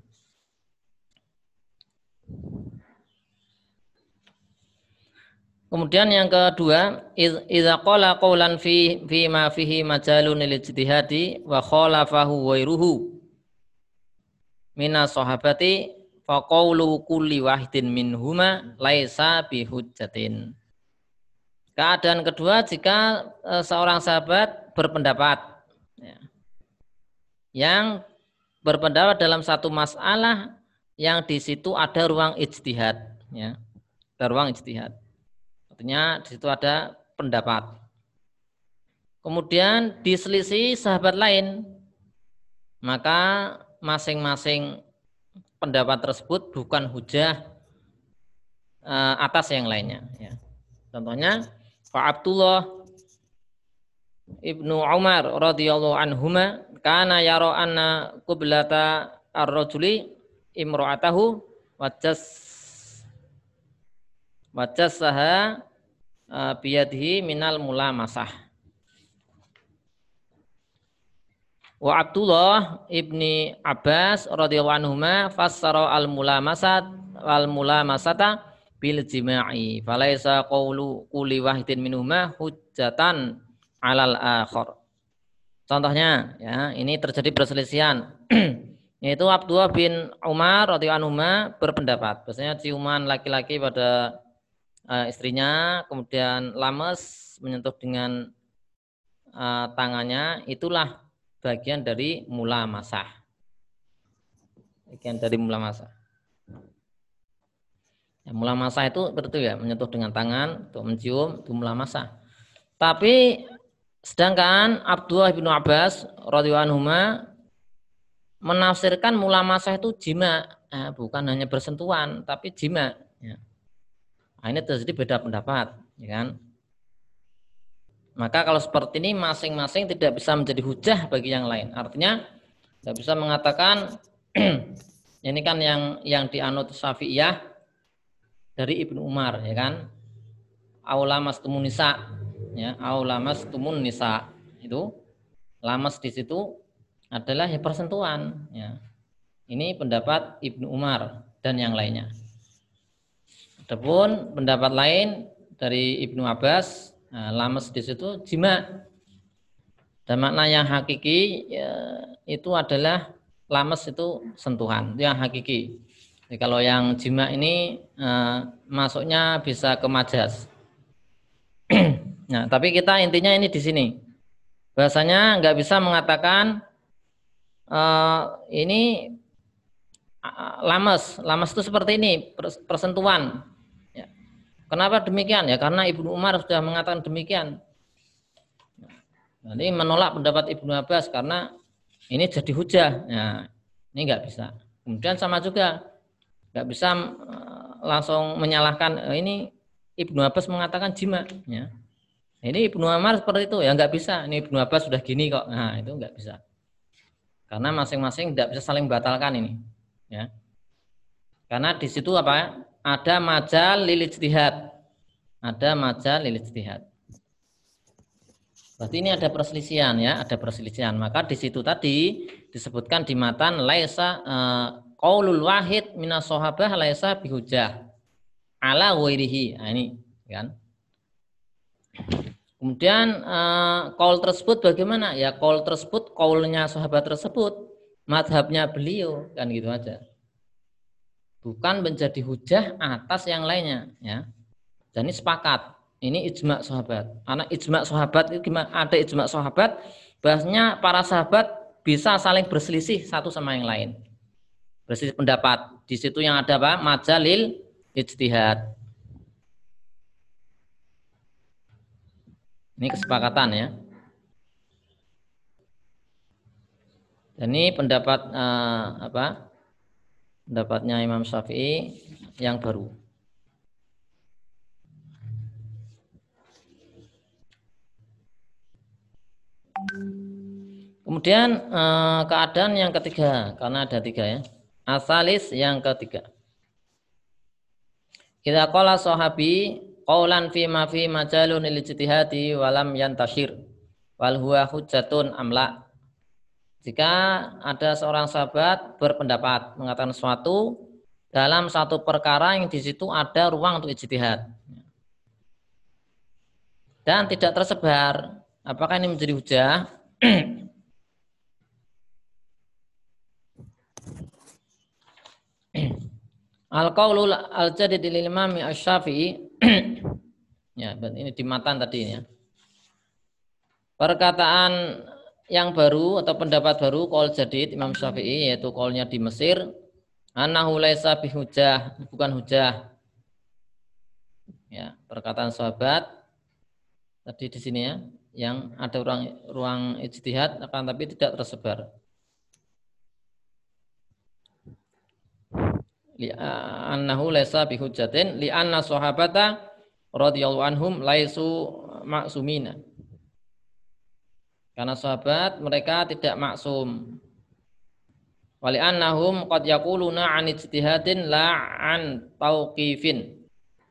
Kemudian yang kedua, idza qala qaulan fi ma fihi majalun lil ijtihadi wa khalafahu ghairuhu minas sahabati fa qaulu kulli wahidin minhuma laisa bihujjatin. Keadaan kedua, jika seorang sahabat berpendapat, ya, yang berpendapat dalam satu masalah yang di situ ada ruang ijtihad, ya, ada ruang ijtihad. Artinya di situ ada pendapat. Kemudian diselisih sahabat lain, maka masing-masing pendapat tersebut bukan hujah atas yang lainnya. Ya. Contohnya, Pak Abdullah ibnu Umar radhiyallahu anhuma kana yara anna qiblata ar-rajuli imra'atahu wajassaha biyadihi minal mulamasah. Wa Abdullah ibni Abbas radhiyallahu anhuma fassara al-mulamasata bil jima'i falaisa qawlu kulli wahidin minhuma hujjatan 'alal akhar. Contohnya, ya, ini terjadi perselisihan. Yaitu Abdullah bin Umar radhiyallahu anhuma berpendapat bahwasanya ciuman laki-laki pada istrinya kemudian lames menyentuh dengan tangannya, itulah bagian dari mulamasah. Bagian dari mulamasah. Ya, mulamasah itu betul ya, menyentuh dengan tangan, untuk mencium, itu mulamasah. Tapi sedangkan Abdullah bin Abbas radhiyallahu anhuma menafsirkan mulamasah itu jima, bukan hanya bersentuhan, tapi jima. Ya. Nah, ini terjadi beda pendapat, ya kan? Maka kalau seperti ini masing-masing tidak bisa menjadi hujah bagi yang lain. Artinya tidak bisa mengatakan ini kan yang dianut Syafi'iyah dari Ibnu Umar, ya kan? Aulamas tumun nisa, ya, aulamas tumun nisa, itu lamas di situ adalah ya persentuhan, ya. Ini pendapat Ibnu Umar dan yang lainnya. Adapun pendapat lain dari Ibnu Abbas, lamas di situ jima, Dan makna yang hakiki ya, itu adalah lames itu sentuhan, itu yang hakiki. Jadi kalau yang jima ini masuknya bisa ke majas. Nah, tapi kita intinya ini di sini. Bahasanya nggak bisa mengatakan ini lames itu seperti ini, persentuhan. Ya. Kenapa demikian? Ya karena Ibnu Umar sudah mengatakan demikian. Nanti menolak pendapat Ibnu Abbas karena ini jadi hujah. Nah, ini nggak bisa. Kemudian sama juga nggak bisa langsung menyalahkan ini Ibnu Abbas mengatakan jima. Ya. Ini Ibnu Umar seperti itu ya nggak bisa. Ini Ibnu Abbas sudah gini kok. Nah itu nggak bisa. Karena masing-masing nggak bisa saling batalkan ini. Ya. Karena di situ apa? Ada majal lil ijtihad. Ada majal lil ijtihad. Berarti ini ada perselisihan ya, ada perselisihan. Maka di situ tadi disebutkan di matan laisa qaulul wahid minas sahabah laisa bihujah ala ghairihi. Nah, ini kan. Kemudian qaul tersebut bagaimana? Ya qaul tersebut qaulnya sahabat tersebut, mazhabnya beliau kan gitu aja. Bukan menjadi hujah atas yang lainnya ya. Dan ini sepakat. Ini ijma' sahabat. Karena ijma' sahabat itu gimana? Ada ijma' sahabat, bahasanya para sahabat bisa saling berselisih satu sama yang lain. Berselisih pendapat. Di situ yang ada apa? Majalil ijtihad. Ini kesepakatan ya. Dan ini pendapat pendapatnya Imam Syafi'i yang baru. Kemudian keadaan yang ketiga, karena ada tiga ya. Asalis yang ketiga. Kita qala sahabi qaulan fi ma fi majalun lil ijtihadi walam yantashir wal huwa hujjatun amla. Jika ada seorang sahabat berpendapat mengatakan sesuatu dalam satu perkara yang di situ ada ruang untuk ijtihad dan tidak tersebar, apakah ini menjadi hujah? Al-qaulul al-jadid lil Imam Asy-Syafi'i ya, ini di matan tadi ya. Perkataan yang baru atau pendapat baru qaul jadid Imam Syafi'i yaitu qaulnya di Mesir, annahu laisa bihujah, bukan hujah. Ya, perkataan sahabat tadi di sini ya, yang ada ruang ijtihad akan tapi tidak tersebar. Annahu laisa bihujjatin li anna sahabata radhiyallahu anhum laisu maksumina. Karena sahabat mereka tidak maksum. Wali annahum qad yaquluna an ijtihadin la an tauqifin.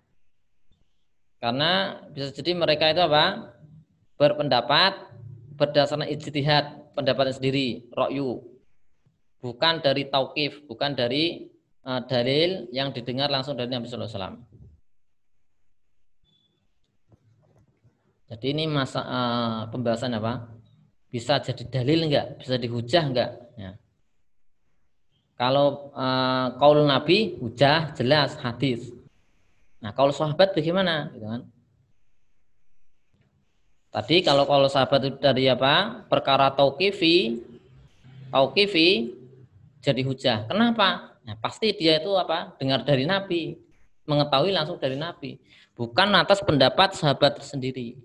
Karena bisa jadi mereka itu apa? Berpendapat berdasarkan ijtihad, pendapatnya sendiri, ra'yu. Bukan dari tauqif, bukan dari dalil yang didengar langsung dari Nabi sallallahu alaihi wasallam. Jadi ini pembahasan apa? Bisa jadi dalil enggak? Bisa dihujah enggak? Ya. Kalau qaul Nabi hujah jelas hadis. Nah, kalau sahabat bagaimana? Gitu kan? Tadi kalau sahabat itu dari apa? Perkara tauqifi jadi hujah. Kenapa? Nah, pasti dia itu apa? Dengar dari Nabi, mengetahui langsung dari Nabi, bukan atas pendapat sahabat sendiri.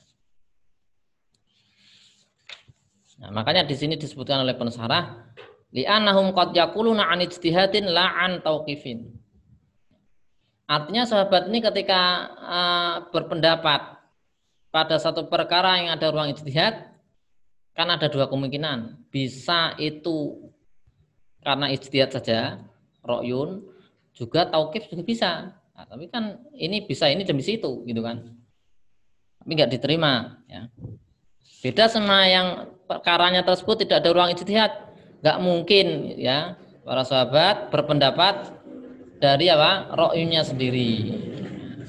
Nah, makanya di sini disebutkan oleh pensarah li'annahum qad yaquluna an ijtihadin la an tauqifin. Artinya sahabat ini ketika berpendapat pada satu perkara yang ada ruang ijtihad, kan ada dua kemungkinan. Bisa itu karena ijtihad saja, ra'yun, juga tauqif juga bisa. Nah, tapi kan ini bisa ini demi situ gitu kan. Tapi enggak diterima ya. Beda sama yang perkaranya tersebut tidak ada ruang ijtihad, nggak mungkin ya para sahabat berpendapat dari apa ra'yunya sendiri.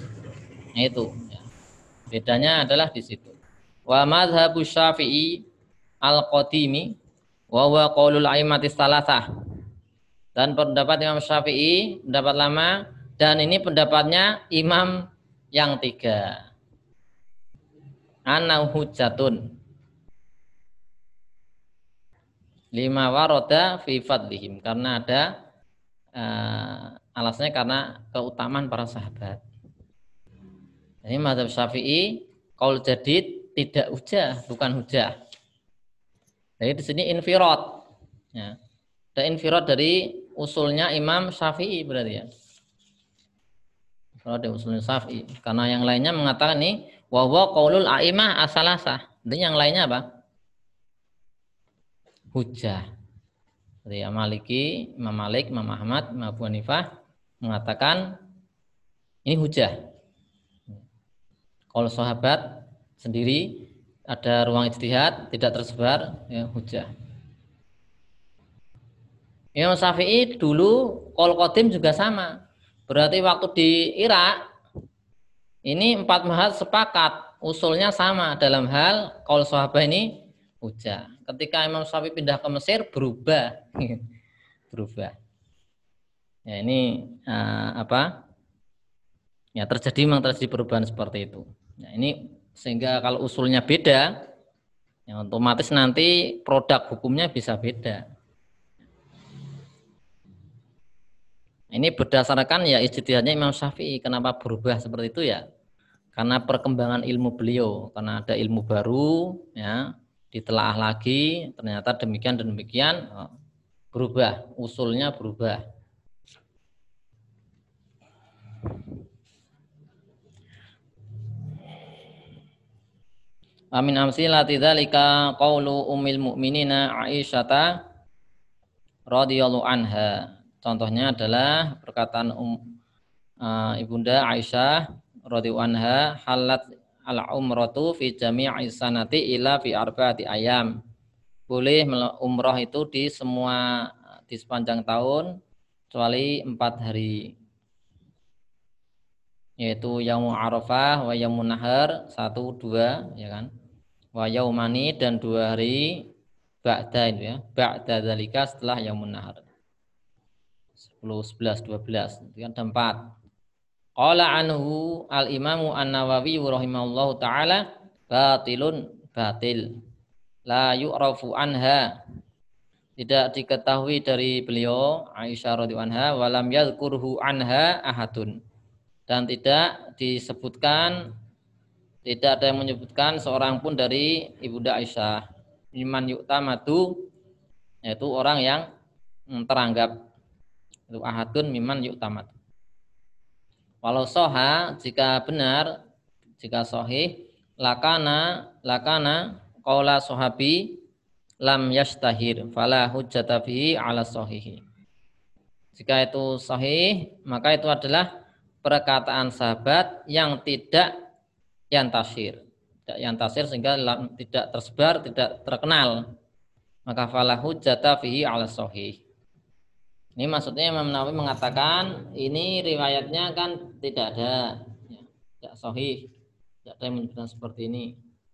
Nah, itu ya. Bedanya adalah di situ. Wa madzhabu Syafi'i al-qadimi wa huwa qaulul a'immatis salasah. Dan pendapat Imam Syafi'i pendapat lama, dan ini pendapatnya imam yang tiga. Anau hujjatun lima waroda fi fadlihim, karena ada alasannya karena keutamaan para sahabat. Ini mazhab Syafi'i qaul jadid tidak hujjah, bukan hujjah. Jadi di sini infirad. Ya. Ada infirad dari usulnya Imam Syafi'i berarti ya. Kalau ada usulnya Syafi'i, karena yang lainnya mengatakan nih wa huwa qaulul a'imah as-salasah. Jadi yang lainnya apa? Hujjah. Jadi Maliki, Imam Malik, Imam Ahmad, Imam Abu Hanifah mengatakan ini hujjah. Kalau sahabat sendiri ada ruang ijtihad, tidak tersebar, ya hujjah. Imam Syafi'i dulu qaul qadim juga sama. Berarti waktu di Irak ini 4 mazhab sepakat usulnya sama dalam hal qaul sahabat ini hujjah. Ketika Imam Syafi'i pindah ke Mesir berubah. Berubah. Ya ini Ya memang terjadi perubahan seperti itu. Ya, ini sehingga kalau usulnya beda, ya otomatis nanti produk hukumnya bisa beda. Ini berdasarkan ya ijtihadnya Imam Syafi'i. Kenapa berubah seperti itu ya? Karena perkembangan ilmu beliau, karena ada ilmu baru, ya ditelaah lagi, ternyata demikian dan demikian, berubah, usulnya berubah. Amin amsilati dzalika qaulu ummil mukminina Aisyata radhiyallahu anha. Contohnya adalah perkataan Ibunda Aisyah radhiyallahu anha, halat al-umratu fi jami'i sanati ila fi arba'ati ayam. Boleh umrah itu di sepanjang tahun kecuali 4 hari. Yaitu yaumul arafah wa yaumun nahar 1 2 ya kan. Wa yaumani dan 2 hari ba'da itu ya. Ba'da dzalika setelah yaumun nahar. 10 11 12 itu kan ada 4. Qala anhu al-Imamu An-Nawawi rahimahullahu taala batilun batil la yu'rafu anha, tidak diketahui dari beliau Aisyah radhiyallahu anha, walam yadhkurhu anha ahadun, dan tidak disebutkan, tidak ada yang menyebutkan seorang pun dari Ibunda Aisyah, iman yu'tamadu, yaitu orang yang teranggap, itu ahadun miman yu'tamad. Walau soha, jika benar, jika sahih, lakana qaula sahabi lam yastahir fala hujjata fihi ala sahihi. Jika itu sahih, maka itu adalah perkataan sahabat yang tidak yantasir. Tidak yantasir sehingga tidak tersebar, tidak terkenal. Maka fala hujjata fihi ala sahih. Ini maksudnya Imam Nawawi mengatakan ini riwayatnya kan tidak ada, ya, tidak sahih, tidak ada yang menyebutkan seperti ini.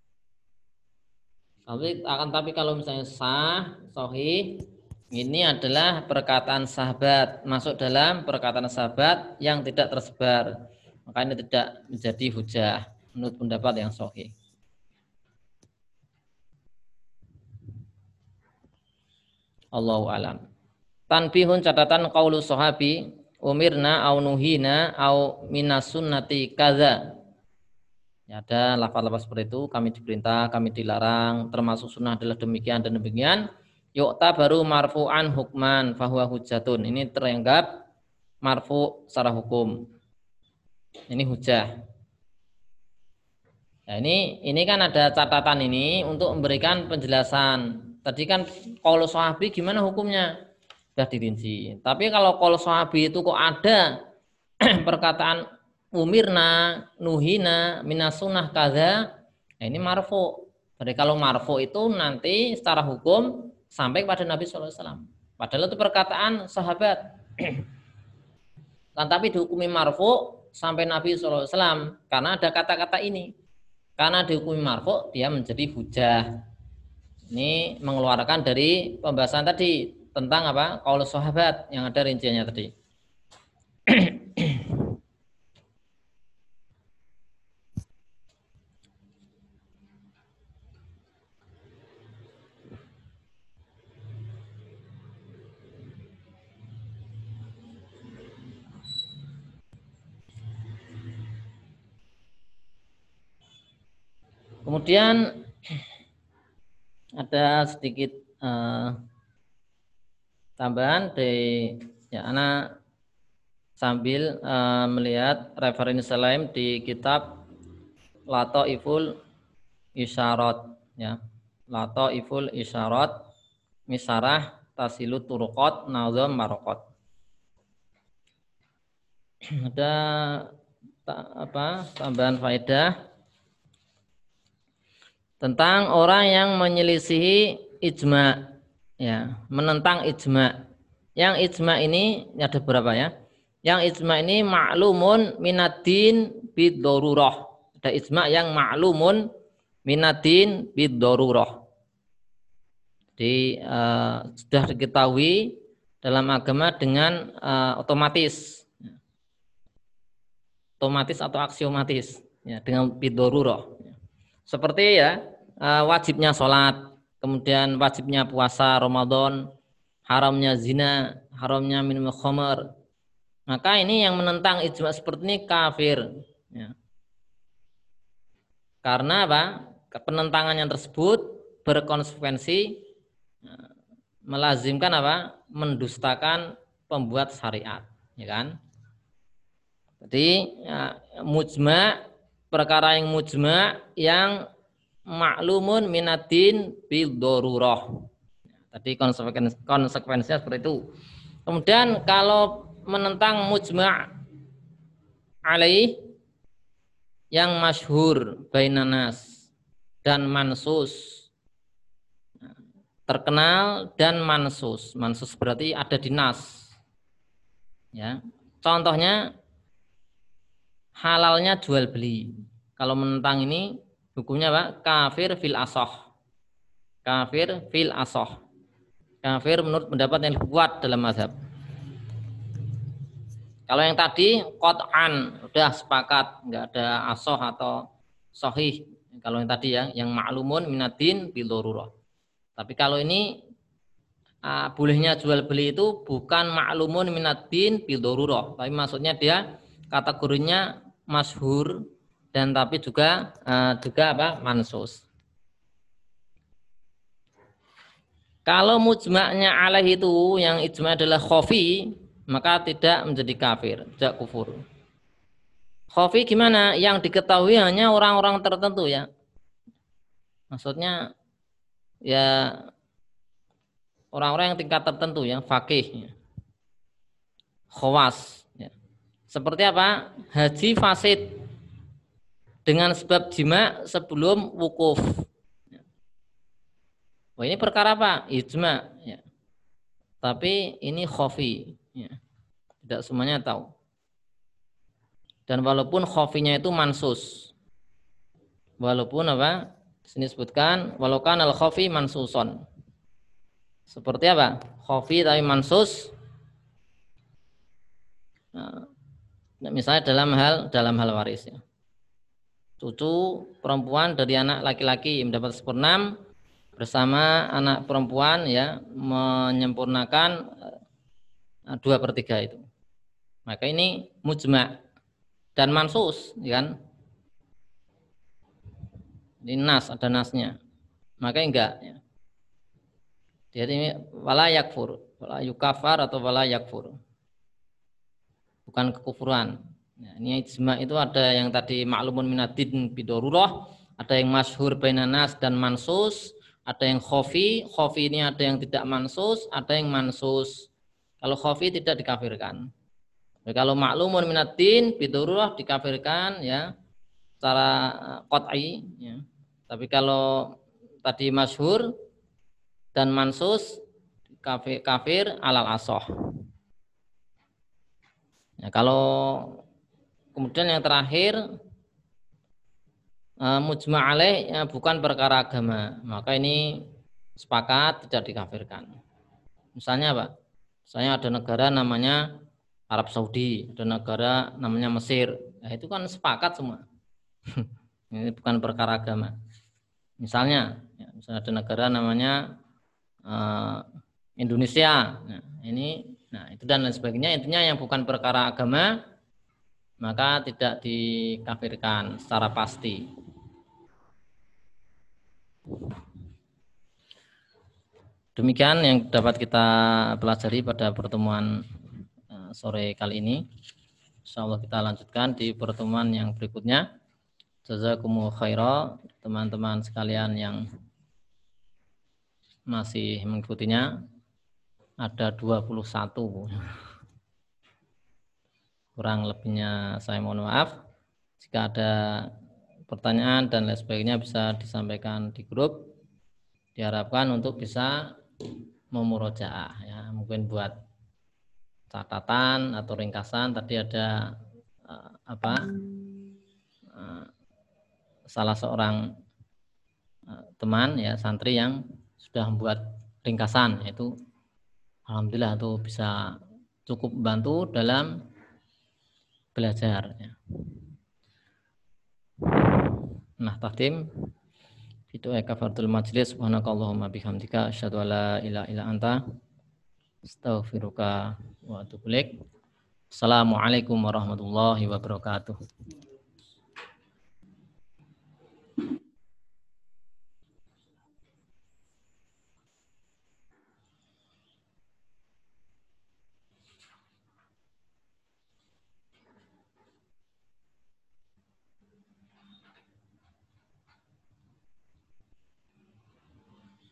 Tapi kalau misalnya sah, sahih, ini adalah perkataan sahabat, masuk dalam perkataan sahabat yang tidak tersebar, maka ini tidak menjadi hujah menurut pendapat yang sahih. Allahu a'lam. Tanbihun, catatan, qaulu sahabi umirna au nuhina au minas sunnati kaza. Ya, ada lafaz-lafaz seperti itu, kami diperintah, kami dilarang, termasuk sunnah adalah demikian dan demikian. Yu'ta baru marfu'an hukman fahuwa hujjatun. Ini teranggap marfu' secara hukum. Ini hujjah. Nah, ini kan ada catatan ini untuk memberikan penjelasan. Tadi kan qaulu sahabi gimana hukumnya? Sudah dirinci. Tapi kalau qaul sahabi itu kok ada perkataan umirna, nuhina, minas sunnah kaza, nah ini marfu. Jadi kalau marfu itu nanti secara hukum sampai kepada Nabi SAW. Padahal itu perkataan sahabat. Kan tapi dihukumi marfu sampai Nabi SAW karena ada kata-kata ini. Karena dihukumi marfu dia menjadi hujah. Ini mengeluarkan dari pembahasan tadi tentang apa? Qaulus sahabat yang ada rinciannya tadi. Kemudian ada sedikit tambahan dari ya, anak sambil melihat referensi lain di kitab Lataiful Isyarat ya. Lataiful Isyarat Misarah Tasilut Turuqat Nazam Marokot. Ada tambahan faedah tentang orang yang menyelisihi ijma, ya, menentang ijma. Yang ijma ini ada berapa ya? Yang ijma ini ma'lumun minaddin bid-darurah. Ada ijma yang ma'lumun minaddin bid-darurah. Jadi sudah diketahui dalam agama dengan otomatis atau aksiomatis, ya, dengan bid-darurah. Seperti ya wajibnya sholat, kemudian wajibnya puasa Ramadan, haramnya zina, haramnya minum khamr. Maka ini yang menentang ijma seperti ini kafir. Ya. Karena apa? Penentangan yang tersebut berkonsekuensi melazimkan apa? Mendustakan pembuat syariat, ya kan? Jadi ya, mujma, perkara yang mujma yang maklumun minatin bil darurah. Tadi konsekuensinya seperti itu. Kemudian kalau menentang mujma' alaih yang masyhur bainanas dan mansus, terkenal dan mansus. Mansus berarti ada di nas. Ya. Contohnya halalnya jual beli. Kalau menentang ini hukumnya apa? Kafir fil asoh. Kafir fil asoh. Kafir menurut pendapat yang lebih kuat dalam mazhab. Kalau yang tadi qat'an udah sepakat, nggak ada asoh atau sahih. Kalau yang tadi ya, yang ma'lumun minaddin bil darurah. Tapi kalau ini bolehnya jual beli itu bukan ma'lumun minaddin bil darurah, tapi maksudnya dia kategorinya masyhur dan tapi juga apa? Mansus. Kalau mujma'nya alaih itu yang ijma' adalah khafi, maka tidak menjadi kafir, tidak kufur. Khafi gimana? Yang diketahui hanya orang-orang tertentu ya. Maksudnya ya orang-orang yang tingkat tertentu yang faqih. Khawas. Ya. Seperti apa? Haji fasid dengan sebab jima sebelum wukuf. Wah, ini perkara apa? Ijma. Ya. Tapi ini khafi. Ya. Tidak semuanya tahu. Dan walaupun khafinya itu mansus. Walaupun apa? Sini sebutkan walaukan al khafi mansuson. Seperti apa? Khafi tapi mansus. Nah, misalnya dalam hal waris ya. Cucu perempuan dari anak laki-laki mendapat seperenam bersama anak perempuan ya menyempurnakan 2/3 itu. Maka ini mujma' dan mansus, kan? Ini nas, ada nasnya. Maka enggak. Ya. Jadi wala yakfur, wala yukafar atau wala yakfur. Bukan kekufuran. Ya, ini ijma' itu ada yang tadi ma'lumun minaddin bidorurah, ada yang masyhur bainanas dan mansus, ada yang khafi ini ada yang tidak mansus, ada yang mansus. Kalau khafi tidak dikafirkan. Kalau ma'lumun minaddin bidorurah dikafirkan ya secara qat'i ya. Tapi kalau tadi masyhur dan mansus kafir alal asoh. Ya, kalau kemudian yang terakhir mujma' alaih ya, bukan perkara agama, maka ini sepakat tidak dikafirkan. Misalnya Pak, saya ada negara namanya Arab Saudi, ada negara namanya Mesir. Nah, itu kan sepakat semua. Ini bukan perkara agama. Misalnya, ya, misalnya ada negara namanya Indonesia. Nah itu dan lain sebagainya. Intinya yang bukan perkara agama maka tidak dikafirkan secara pasti. Demikian yang dapat kita pelajari pada pertemuan sore kali ini. Insyaallah kita lanjutkan di pertemuan yang berikutnya. Jazakumullahu khairan teman-teman sekalian yang masih mengikutinya. Ada 21. Kurang lebihnya saya mohon maaf. Jika ada pertanyaan dan lain sebagainya bisa disampaikan di grup. Diharapkan untuk bisa memurojaah ya, mungkin buat catatan atau ringkasan. Tadi ada salah seorang teman ya santri yang sudah membuat ringkasan, yaitu alhamdulillah itu bisa cukup membantu dalam belajar ya. Nah, tahtim itu kafaratul majlis. Subhanakallahumma bihamdika asyhadu an la ilaha illa anta astaghfiruka wa atubu ilaik. Assalamualaikum warahmatullahi wabarakatuh.